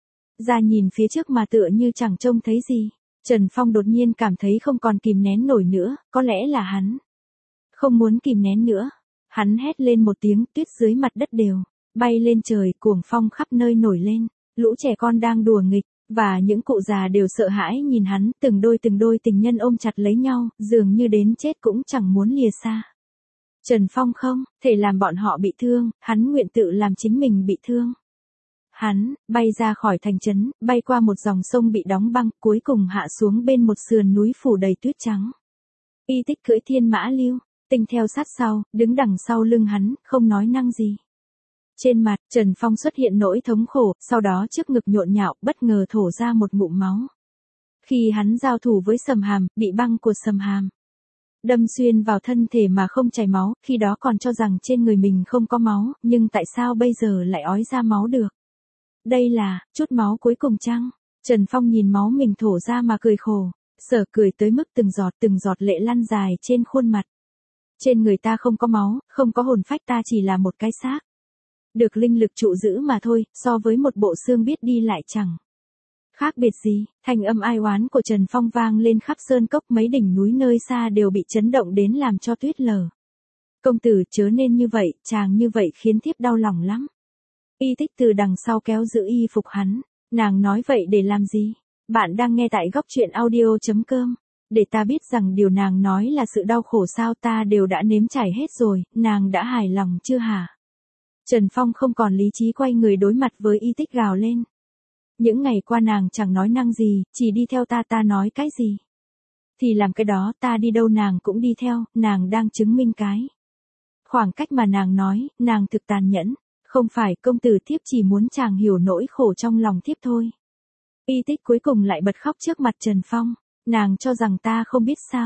Speaker 1: ra nhìn phía trước mà tựa như chẳng trông thấy gì. Trần Phong đột nhiên cảm thấy không còn kìm nén nổi nữa, có lẽ là hắn không muốn kìm nén nữa. Hắn hét lên một tiếng, tuyết dưới mặt đất đều bay lên trời, cuồng phong khắp nơi nổi lên. Lũ trẻ con đang đùa nghịch, và những cụ già đều sợ hãi nhìn hắn, từng đôi từng đôi tình nhân ôm chặt lấy nhau, dường như đến chết cũng chẳng muốn lìa xa. Trần Phong không thể làm bọn họ bị thương, hắn nguyện tự làm chính mình bị thương. Hắn bay ra khỏi thành trấn, bay qua một dòng sông bị đóng băng, cuối cùng hạ xuống bên một sườn núi phủ đầy tuyết trắng. Y Tích cưỡi thiên mã lưu tinh theo sát sau, đứng đằng sau lưng hắn, không nói năng gì. Trên mặt Trần Phong xuất hiện nỗi thống khổ, sau đó trước ngực nhộn nhạo, bất ngờ thổ ra một ngụm máu. Khi hắn giao thủ với Sầm Hàm, bị băng của Sầm Hàm đâm xuyên vào thân thể mà không chảy máu, khi đó còn cho rằng trên người mình không có máu, nhưng tại sao bây giờ lại ói ra máu được? Đây là chút máu cuối cùng chăng? Trần Phong nhìn máu mình thổ ra mà cười khổ, sở cười tới mức từng giọt từng giọt lệ lăn dài trên khuôn mặt. Trên người ta không có máu, không có hồn phách, ta chỉ là một cái xác được linh lực trụ giữ mà thôi, so với một bộ xương biết đi lại chẳng khác biệt gì. Thanh âm ai oán của Trần Phong vang lên khắp sơn cốc, mấy đỉnh núi nơi xa đều bị chấn động đến làm cho tuyết lở. Công tử chớ nên như vậy, chàng như vậy khiến thiếp đau lòng lắm. Y Tích từ đằng sau kéo giữ y phục hắn. Nàng nói vậy để làm gì? Bạn đang nghe tại góc truyện audio.com. Để ta biết rằng điều nàng nói là sự đau khổ sao, ta đều đã nếm trải hết rồi, nàng đã hài lòng chưa hả? Trần Phong không còn lý trí, quay người đối mặt với Y Tích gào lên. Những ngày qua nàng chẳng nói năng gì, chỉ đi theo ta, ta nói cái gì thì làm cái đó, ta đi đâu nàng cũng đi theo, nàng đang chứng minh cái khoảng cách mà nàng nói, nàng thực tàn nhẫn. Không phải, công tử, thiếp chỉ muốn chàng hiểu nỗi khổ trong lòng thiếp thôi. Y Tích cuối cùng lại bật khóc trước mặt Trần Phong. Nàng cho rằng ta không biết sao?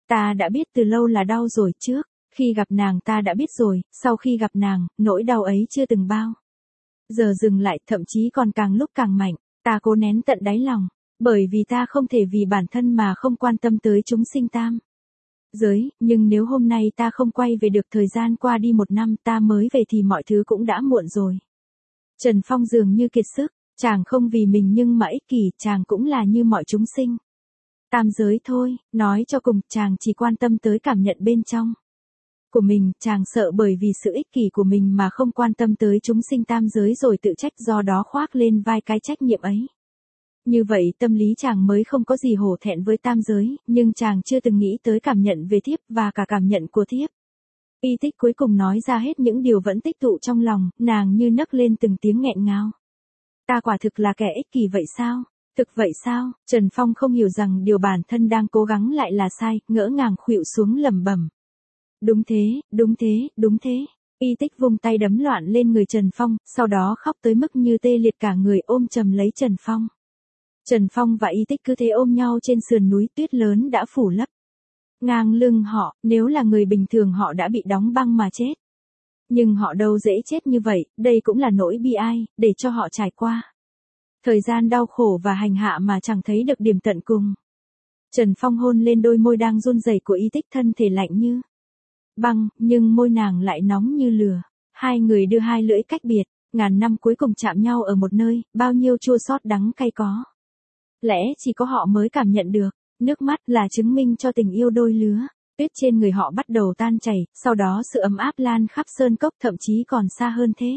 Speaker 1: Ta đã biết từ lâu là đau rồi trước, khi gặp nàng ta đã biết rồi, sau khi gặp nàng, nỗi đau ấy chưa từng bao giờ dừng lại, thậm chí còn càng lúc càng mạnh, ta cố nén tận đáy lòng, bởi vì ta không thể vì bản thân mà không quan tâm tới chúng sinh tam giới, nhưng nếu hôm nay ta không quay về được, thời gian qua đi một năm ta mới về thì mọi thứ cũng đã muộn rồi. Trần Phong dường như kiệt sức, chàng không vì mình nhưng mà ích kỷ, chàng cũng là như mọi chúng sinh tam giới thôi, nói cho cùng, chàng chỉ quan tâm tới cảm nhận bên trong của mình, chàng sợ bởi vì sự ích kỷ của mình mà không quan tâm tới chúng sinh tam giới rồi tự trách, do đó khoác lên vai cái trách nhiệm ấy. Như vậy tâm lý chàng mới không có gì hổ thẹn với tam giới, nhưng chàng chưa từng nghĩ tới cảm nhận về thiếp và cả cảm nhận của thiếp. Y Tích cuối cùng nói ra hết những điều vẫn tích tụ trong lòng, nàng như nấc lên từng tiếng nghẹn ngào. Ta quả thực là kẻ ích kỷ vậy sao? Thực vậy sao? Trần Phong không hiểu rằng điều bản thân đang cố gắng lại là sai, ngỡ ngàng khuỵu xuống lẩm bẩm. Đúng thế, đúng thế, đúng thế. Y Tích vung tay đấm loạn lên người Trần Phong, sau đó khóc tới mức như tê liệt cả người, ôm chầm lấy Trần Phong. Trần Phong và Y Tích cứ thế ôm nhau trên sườn núi, tuyết lớn đã phủ lấp ngang lưng họ, nếu là người bình thường họ đã bị đóng băng mà chết. Nhưng họ đâu dễ chết như vậy, đây cũng là nỗi bi ai, để cho họ trải qua thời gian đau khổ và hành hạ mà chẳng thấy được điểm tận cùng. Trần Phong hôn lên đôi môi đang run rẩy của Y Tích, thân thể lạnh như băng, nhưng môi nàng lại nóng như lửa. Hai người đưa hai lưỡi cách biệt, ngàn năm cuối cùng chạm nhau ở một nơi, bao nhiêu chua xót đắng cay có lẽ chỉ có họ mới cảm nhận được. Nước mắt là chứng minh cho tình yêu đôi lứa. Tuyết trên người họ bắt đầu tan chảy, sau đó sự ấm áp lan khắp sơn cốc, thậm chí còn xa hơn thế.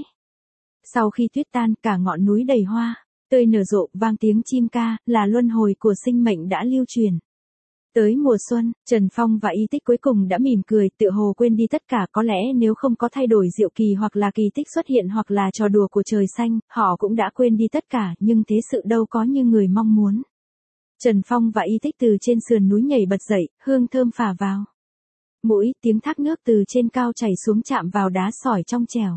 Speaker 1: Sau khi tuyết tan, cả ngọn núi đầy hoa tươi nở rộ, vang tiếng chim ca, là luân hồi của sinh mệnh đã lưu truyền. Tới mùa xuân, Trần Phong và Y Tích cuối cùng đã mỉm cười, tựa hồ quên đi tất cả, có lẽ nếu không có thay đổi diệu kỳ hoặc là kỳ tích xuất hiện hoặc là trò đùa của trời xanh, họ cũng đã quên đi tất cả, nhưng thế sự đâu có như người mong muốn. Trần Phong và Y Tích từ trên sườn núi nhảy bật dậy, hương thơm phả vào mũi, tiếng thác nước từ trên cao chảy xuống chạm vào đá sỏi trong trẻo.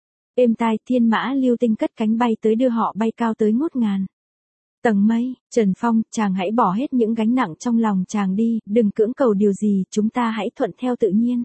Speaker 1: Êm tai, thiên mã lưu tinh cất cánh bay tới đưa họ bay cao tới ngút ngàn tầng mây. Trần Phong, chàng hãy bỏ hết những gánh nặng trong lòng chàng đi, đừng cưỡng cầu điều gì, chúng ta hãy thuận theo tự nhiên.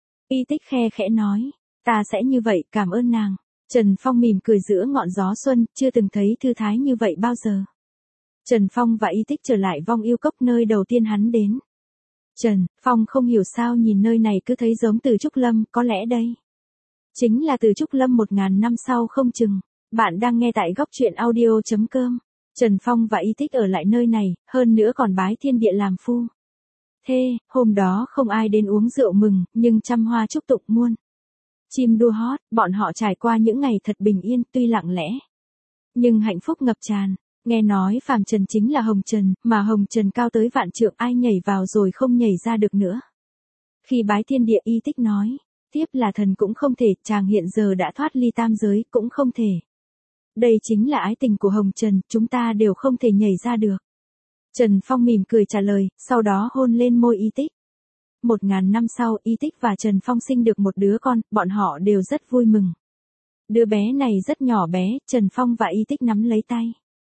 Speaker 1: Y Tích khe khẽ nói, ta sẽ như vậy, cảm ơn nàng. Trần Phong mỉm cười giữa ngọn gió xuân, chưa từng thấy thư thái như vậy bao giờ. Trần Phong và Y Tích trở lại Vong Yêu Cốc, nơi đầu tiên hắn đến. Trần Phong không hiểu sao nhìn nơi này cứ thấy giống Từ Trúc Lâm, có lẽ đây chính là Từ Trúc Lâm một ngàn năm sau không chừng. Bạn đang nghe tại góc truyện audio chấm com. Trần Phong và Y Tích ở lại nơi này, hơn nữa còn bái thiên địa làm phu thê. Hôm đó không ai đến uống rượu mừng, nhưng trăm hoa chúc tụng muôn chim đua hót, bọn họ trải qua những ngày thật bình yên, tuy lặng lẽ nhưng hạnh phúc ngập tràn. Nghe nói phàm trần chính là hồng trần, mà hồng trần cao tới vạn trượng, ai nhảy vào rồi không nhảy ra được nữa. Khi bái thiên địa, Y Tích nói, tiếp là thần cũng không thể, chàng hiện giờ đã thoát ly tam giới, cũng không thể. Đây chính là ái tình của hồng trần, chúng ta đều không thể nhảy ra được. Trần Phong mỉm cười trả lời, sau đó hôn lên môi Y Tích. Một ngàn năm sau, Y Tích và Trần Phong sinh được một đứa con, bọn họ đều rất vui mừng. Đứa bé này rất nhỏ bé, Trần Phong và Y Tích nắm lấy tay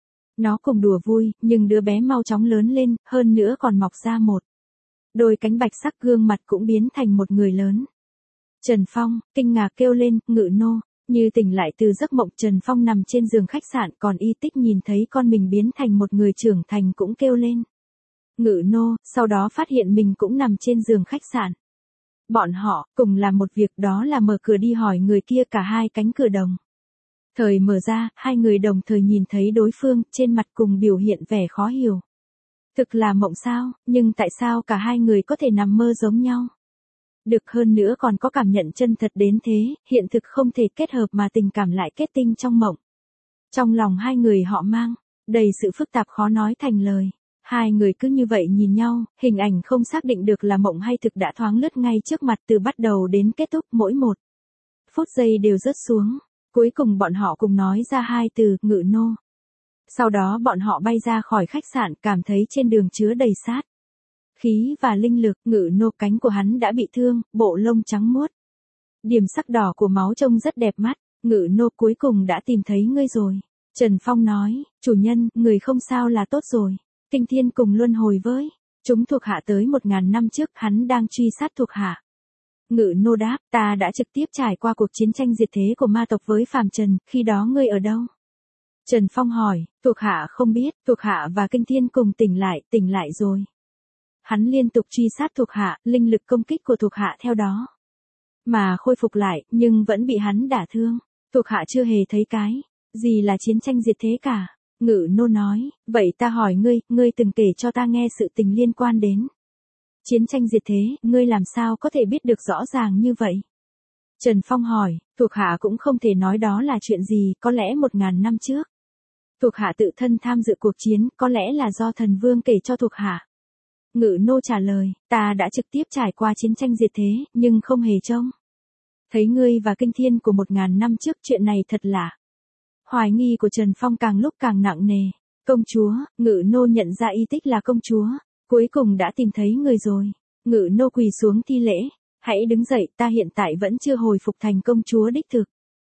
Speaker 1: nó cùng đùa vui, nhưng đứa bé mau chóng lớn lên, hơn nữa còn mọc ra một đôi cánh bạch sắc, gương mặt cũng biến thành một người lớn. Trần Phong, kinh ngạc kêu lên, Ngự nô. Như tỉnh lại từ giấc mộng, Trần Phong nằm trên giường khách sạn, còn Y Tích nhìn thấy con mình biến thành một người trưởng thành cũng kêu lên, Ngự nô, sau đó phát hiện mình cũng nằm trên giường khách sạn. Bọn họ cùng làm một việc, đó là mở cửa đi hỏi người kia, cả hai cánh cửa đồng thời mở ra, hai người đồng thời nhìn thấy đối phương, trên mặt cùng biểu hiện vẻ khó hiểu. Thực là mộng sao, nhưng tại sao cả hai người có thể nằm mơ giống nhau được, hơn nữa còn có cảm nhận chân thật đến thế, hiện thực không thể kết hợp mà tình cảm lại kết tinh trong mộng. Trong lòng hai người họ mang đầy sự phức tạp khó nói thành lời. Hai người cứ như vậy nhìn nhau, hình ảnh không xác định được là mộng hay thực đã thoáng lướt ngay trước mặt, từ bắt đầu đến kết thúc mỗi một phút giây đều rớt xuống. Cuối cùng bọn họ cùng nói ra hai từ, Ngự nô. Sau đó bọn họ bay ra khỏi khách sạn, cảm thấy trên đường chứa đầy sát khí và linh lực. Ngự nô, cánh của hắn đã bị thương, bộ lông trắng muốt, điểm sắc đỏ của máu trông rất đẹp mắt. Ngự nô, cuối cùng đã tìm thấy ngươi rồi. Trần Phong nói, chủ nhân, người không sao là tốt rồi. Kinh thiên cùng luân hồi với Chúng thuộc hạ tới một ngàn năm trước, hắn đang truy sát thuộc hạ. Ngự nô đáp, ta đã trực tiếp trải qua cuộc chiến tranh diệt thế của ma tộc với phàm trần, khi đó ngươi ở đâu? Trần Phong hỏi, thuộc hạ không biết, thuộc hạ và Kinh Thiên cùng tỉnh lại, tỉnh lại rồi. Hắn liên tục truy sát thuộc hạ, linh lực công kích của thuộc hạ theo đó mà khôi phục lại, nhưng vẫn bị hắn đả thương. Thuộc hạ chưa hề thấy cái gì là chiến tranh diệt thế cả. Ngự nô nói, vậy ta hỏi ngươi, ngươi từng kể cho ta nghe sự tình liên quan đến chiến tranh diệt thế, ngươi làm sao có thể biết được rõ ràng như vậy? Trần Phong hỏi, thuộc hạ cũng không thể nói đó là chuyện gì, có lẽ một ngàn năm trước. Thuộc hạ tự thân tham dự cuộc chiến, có lẽ là do thần vương kể cho thuộc hạ. Ngự nô trả lời, ta đã trực tiếp trải qua chiến tranh diệt thế, nhưng không hề trông thấy ngươi và Kinh Thiên của một ngàn năm trước, chuyện này thật lạ. Hoài nghi của Trần Phong càng lúc càng nặng nề. Công chúa, Ngự nô nhận ra Y Tích là công chúa, cuối cùng đã tìm thấy người rồi. Ngự nô quỳ xuống thi lễ, hãy đứng dậy, ta hiện tại vẫn chưa hồi phục thành công chúa đích thực.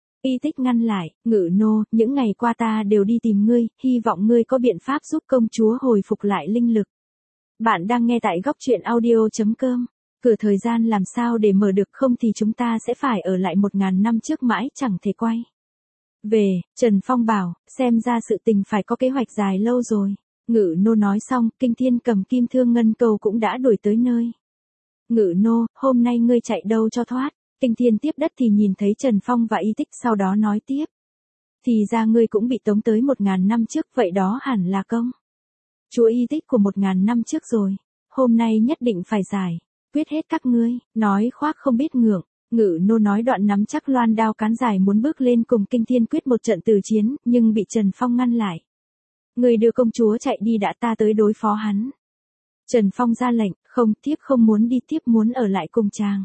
Speaker 1: Y Tích ngăn lại, Ngự nô, những ngày qua ta đều đi tìm ngươi, hy vọng ngươi có biện pháp giúp công chúa hồi phục lại linh lực. Bạn đang nghe tại góc truyện audio chấm com. Cửa thời gian làm sao để mở được, không thì chúng ta sẽ phải ở lại một ngàn năm trước mãi chẳng thể quay về. Trần Phong bảo, xem ra sự tình phải có kế hoạch dài lâu rồi. Ngự nô nói xong, Kinh Thiên cầm kim thương ngân cầu cũng đã đuổi tới nơi. Ngự nô, hôm nay ngươi chạy đâu cho thoát? Kinh Thiên tiếp đất thì nhìn thấy Trần Phong và Y Tích, sau đó nói tiếp. Thì ra ngươi cũng bị tống tới một ngàn năm trước, vậy đó hẳn là công chúa Y Tích của một ngàn năm trước rồi. Hôm nay nhất định phải giải quyết hết các ngươi, nói khoác không biết ngượng. Ngự nô nói đoạn nắm chắc loan đao cán dài muốn bước lên cùng Kinh Thiên quyết một trận tử chiến, nhưng bị Trần Phong ngăn lại. Người đưa công chúa chạy đi đã, ta tới đối phó hắn. Trần Phong ra lệnh, không, tiếp không muốn đi, tiếp muốn ở lại cùng chàng.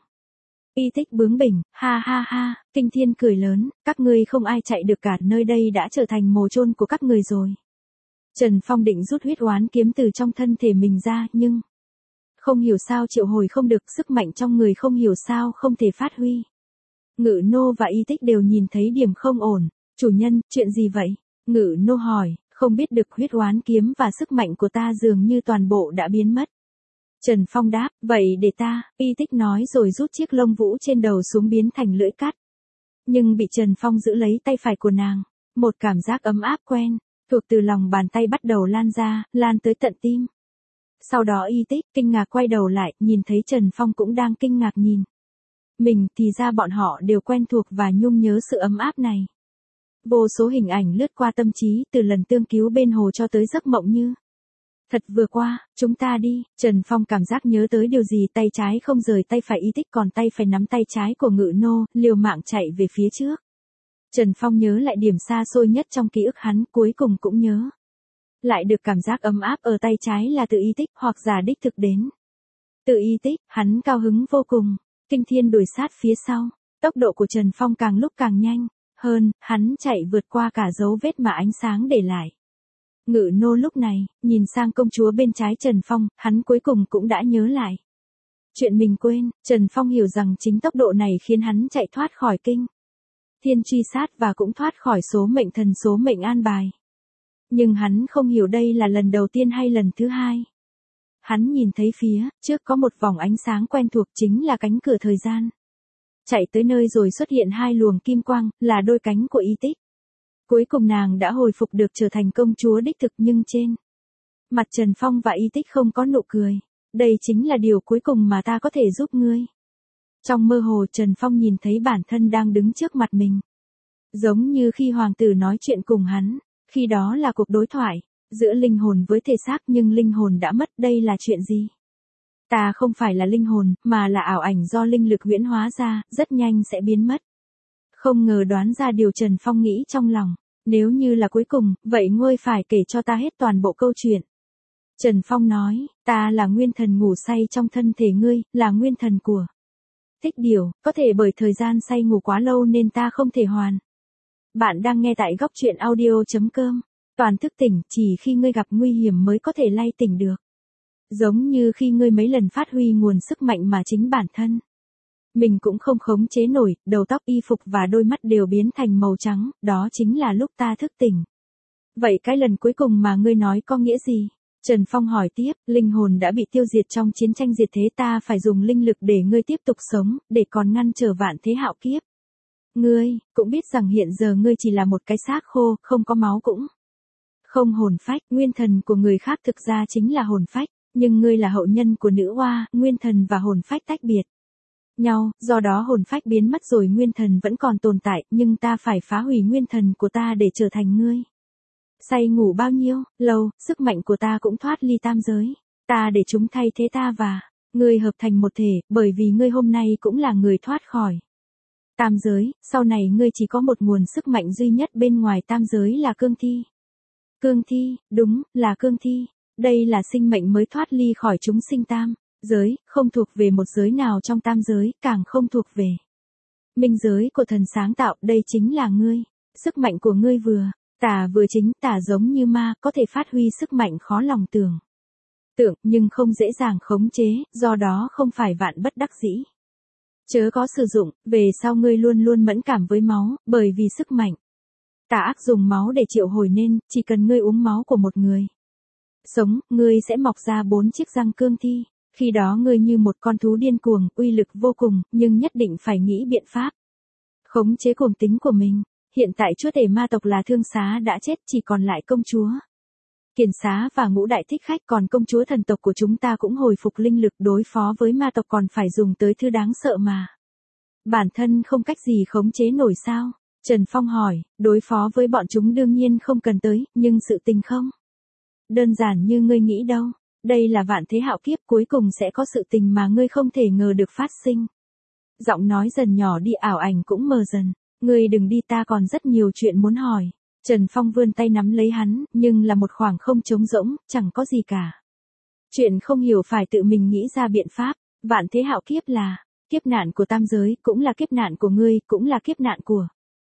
Speaker 1: Y Tích bướng bỉnh, ha ha ha, Kinh Thiên cười lớn, các ngươi không ai chạy được cả, nơi đây đã trở thành mồ chôn của các người rồi. Trần Phong định rút huyết oán kiếm từ trong thân thể mình ra, nhưng không hiểu sao triệu hồi không được, sức mạnh trong người không hiểu sao không thể phát huy. Ngự nô và Y Tích đều nhìn thấy điểm không ổn. Chủ nhân, chuyện gì vậy? Ngự nô hỏi, không biết được, huyết oán kiếm và sức mạnh của ta dường như toàn bộ đã biến mất. Trần Phong đáp, vậy để ta, Y Tích nói rồi rút chiếc lông vũ trên đầu xuống biến thành lưỡi cắt. Nhưng bị Trần Phong giữ lấy tay phải của nàng. Một cảm giác ấm áp quen thuộc từ lòng bàn tay bắt đầu lan ra, lan tới tận tim. Sau đó Y Tích kinh ngạc quay đầu lại, nhìn thấy Trần Phong cũng đang kinh ngạc nhìn mình, thì ra bọn họ đều quen thuộc và nhung nhớ sự ấm áp này. Vô số hình ảnh lướt qua tâm trí, từ lần tương cứu bên hồ cho tới giấc mộng như thật vừa qua. Chúng ta đi. Trần Phong cảm giác nhớ tới điều gì, tay trái không rời tay phải Y Tích, còn tay phải nắm tay trái của Ngự nô, liều mạng chạy về phía trước. Trần Phong nhớ lại điểm xa xôi nhất trong ký ức hắn, cuối cùng cũng nhớ lại được cảm giác ấm áp ở tay trái là từ Y Tích, hoặc giả đích thực đến từ Y Tích. Hắn cao hứng vô cùng. Kinh Thiên đuổi sát phía sau. Tốc độ của Trần Phong càng lúc càng nhanh hơn, hắn chạy vượt qua cả dấu vết mà ánh sáng để lại. Ngự nô lúc này nhìn sang công chúa bên trái Trần Phong, hắn cuối cùng cũng đã nhớ lại chuyện mình quên. Trần Phong hiểu rằng chính tốc độ này khiến hắn chạy thoát khỏi kinh thiên truy sát và cũng thoát khỏi số mệnh thần, số mệnh an bài. Nhưng hắn không hiểu đây là lần đầu tiên hay lần thứ hai. Hắn nhìn thấy phía trước có một vòng ánh sáng quen thuộc, chính là cánh cửa thời gian. Chạy tới nơi rồi xuất hiện hai luồng kim quang, là đôi cánh của Y Tích. Cuối cùng nàng đã hồi phục được, trở thành công chúa đích thực, nhưng trên mặt Trần Phong và Y Tích không có nụ cười. Đây chính là điều cuối cùng mà ta có thể giúp ngươi. Trong mơ hồ Trần Phong nhìn thấy bản thân đang đứng trước mặt mình. Giống như khi hoàng tử nói chuyện cùng hắn. Khi đó là cuộc đối thoại giữa linh hồn với thể xác, nhưng linh hồn đã mất. Đây là chuyện gì? Ta không phải là linh hồn, mà là ảo ảnh do linh lực huyễn hóa ra, rất nhanh sẽ biến mất. Không ngờ đoán ra điều Trần Phong nghĩ trong lòng. Nếu như là cuối cùng, vậy ngươi phải kể cho ta hết toàn bộ câu chuyện. Trần Phong nói, ta là nguyên thần ngủ say trong thân thể ngươi, là nguyên thần của Tích Điều, có thể bởi thời gian say ngủ quá lâu nên ta không thể hoàn. Bạn đang nghe tại góc truyện audio chấm com. Toàn thức tỉnh, chỉ khi ngươi gặp nguy hiểm mới có thể lay tỉnh được. Giống như khi ngươi mấy lần phát huy nguồn sức mạnh mà chính bản thân mình cũng không khống chế nổi, đầu tóc, y phục và đôi mắt đều biến thành màu trắng, đó chính là lúc ta thức tỉnh. Vậy cái lần cuối cùng mà ngươi nói có nghĩa gì? Trần Phong hỏi tiếp, linh hồn đã bị tiêu diệt trong chiến tranh diệt thế, ta phải dùng linh lực để ngươi tiếp tục sống, để còn ngăn trở vạn thế hạo kiếp. Ngươi, cũng biết rằng hiện giờ ngươi chỉ là một cái xác khô, không có máu cũng không hồn phách, nguyên thần của người khác thực ra chính là hồn phách, nhưng ngươi là hậu nhân của nữ oa, nguyên thần và hồn phách tách biệt nhau, do đó hồn phách biến mất rồi nguyên thần vẫn còn tồn tại, nhưng ta phải phá hủy nguyên thần của ta để trở thành ngươi. Say ngủ bao nhiêu, lâu, sức mạnh của ta cũng thoát ly tam giới, ta để chúng thay thế ta và ngươi hợp thành một thể, bởi vì ngươi hôm nay cũng là người thoát khỏi tam giới, sau này ngươi chỉ có một nguồn sức mạnh duy nhất bên ngoài tam giới là cương thi. Cương thi, đúng, là cương thi. Đây là sinh mệnh mới thoát ly khỏi chúng sinh tam giới, không thuộc về một giới nào trong tam giới, càng không thuộc về minh giới của thần sáng tạo, đây chính là ngươi. Sức mạnh của ngươi vừa tà vừa chính, tà giống như ma, có thể phát huy sức mạnh khó lòng tưởng tượng, nhưng không dễ dàng khống chế, do đó không phải vạn bất đắc dĩ chớ có sử dụng, về sau ngươi luôn luôn mẫn cảm với máu, bởi vì sức mạnh tà ác dùng máu để triệu hồi nên, chỉ cần ngươi uống máu của một người sống, ngươi sẽ mọc ra bốn chiếc răng cương thi, khi đó ngươi như một con thú điên cuồng, uy lực vô cùng, nhưng nhất định phải nghĩ biện pháp khống chế cuồng tính của mình. Hiện tại chúa tể ma tộc là Thương Xá đã chết, chỉ còn lại công chúa Kiền Xá và ngũ đại thích khách, còn công chúa thần tộc của chúng ta cũng hồi phục linh lực, đối phó với ma tộc còn phải dùng tới thứ đáng sợ mà bản thân không cách gì khống chế nổi sao? Trần Phong hỏi, đối phó với bọn chúng đương nhiên không cần tới, nhưng sự tình không đơn giản như ngươi nghĩ đâu. Đây là vạn thế hạo kiếp, cuối cùng sẽ có sự tình mà ngươi không thể ngờ được phát sinh. Giọng nói dần nhỏ đi, ảo ảnh cũng mờ dần. Ngươi đừng đi, ta còn rất nhiều chuyện muốn hỏi. Trần Phong vươn tay nắm lấy hắn, nhưng là một khoảng không trống rỗng, chẳng có gì cả. Chuyện không hiểu phải tự mình nghĩ ra biện pháp. Vạn thế hạo kiếp là kiếp nạn của tam giới, cũng là kiếp nạn của ngươi, cũng là kiếp nạn của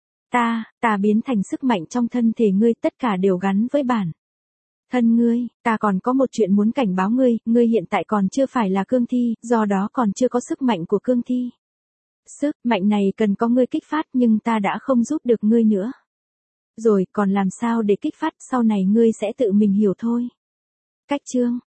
Speaker 1: ta. Ta biến thành sức mạnh trong thân thể ngươi, tất cả đều gắn với bản thân ngươi. Ta còn có một chuyện muốn cảnh báo ngươi, ngươi hiện tại còn chưa phải là cương thi, do đó còn chưa có sức mạnh của cương thi. Sức mạnh này cần có ngươi kích phát, nhưng ta đã không giúp được ngươi nữa. Rồi, còn làm sao để kích phát, sau này ngươi sẽ tự mình hiểu thôi. Cách chương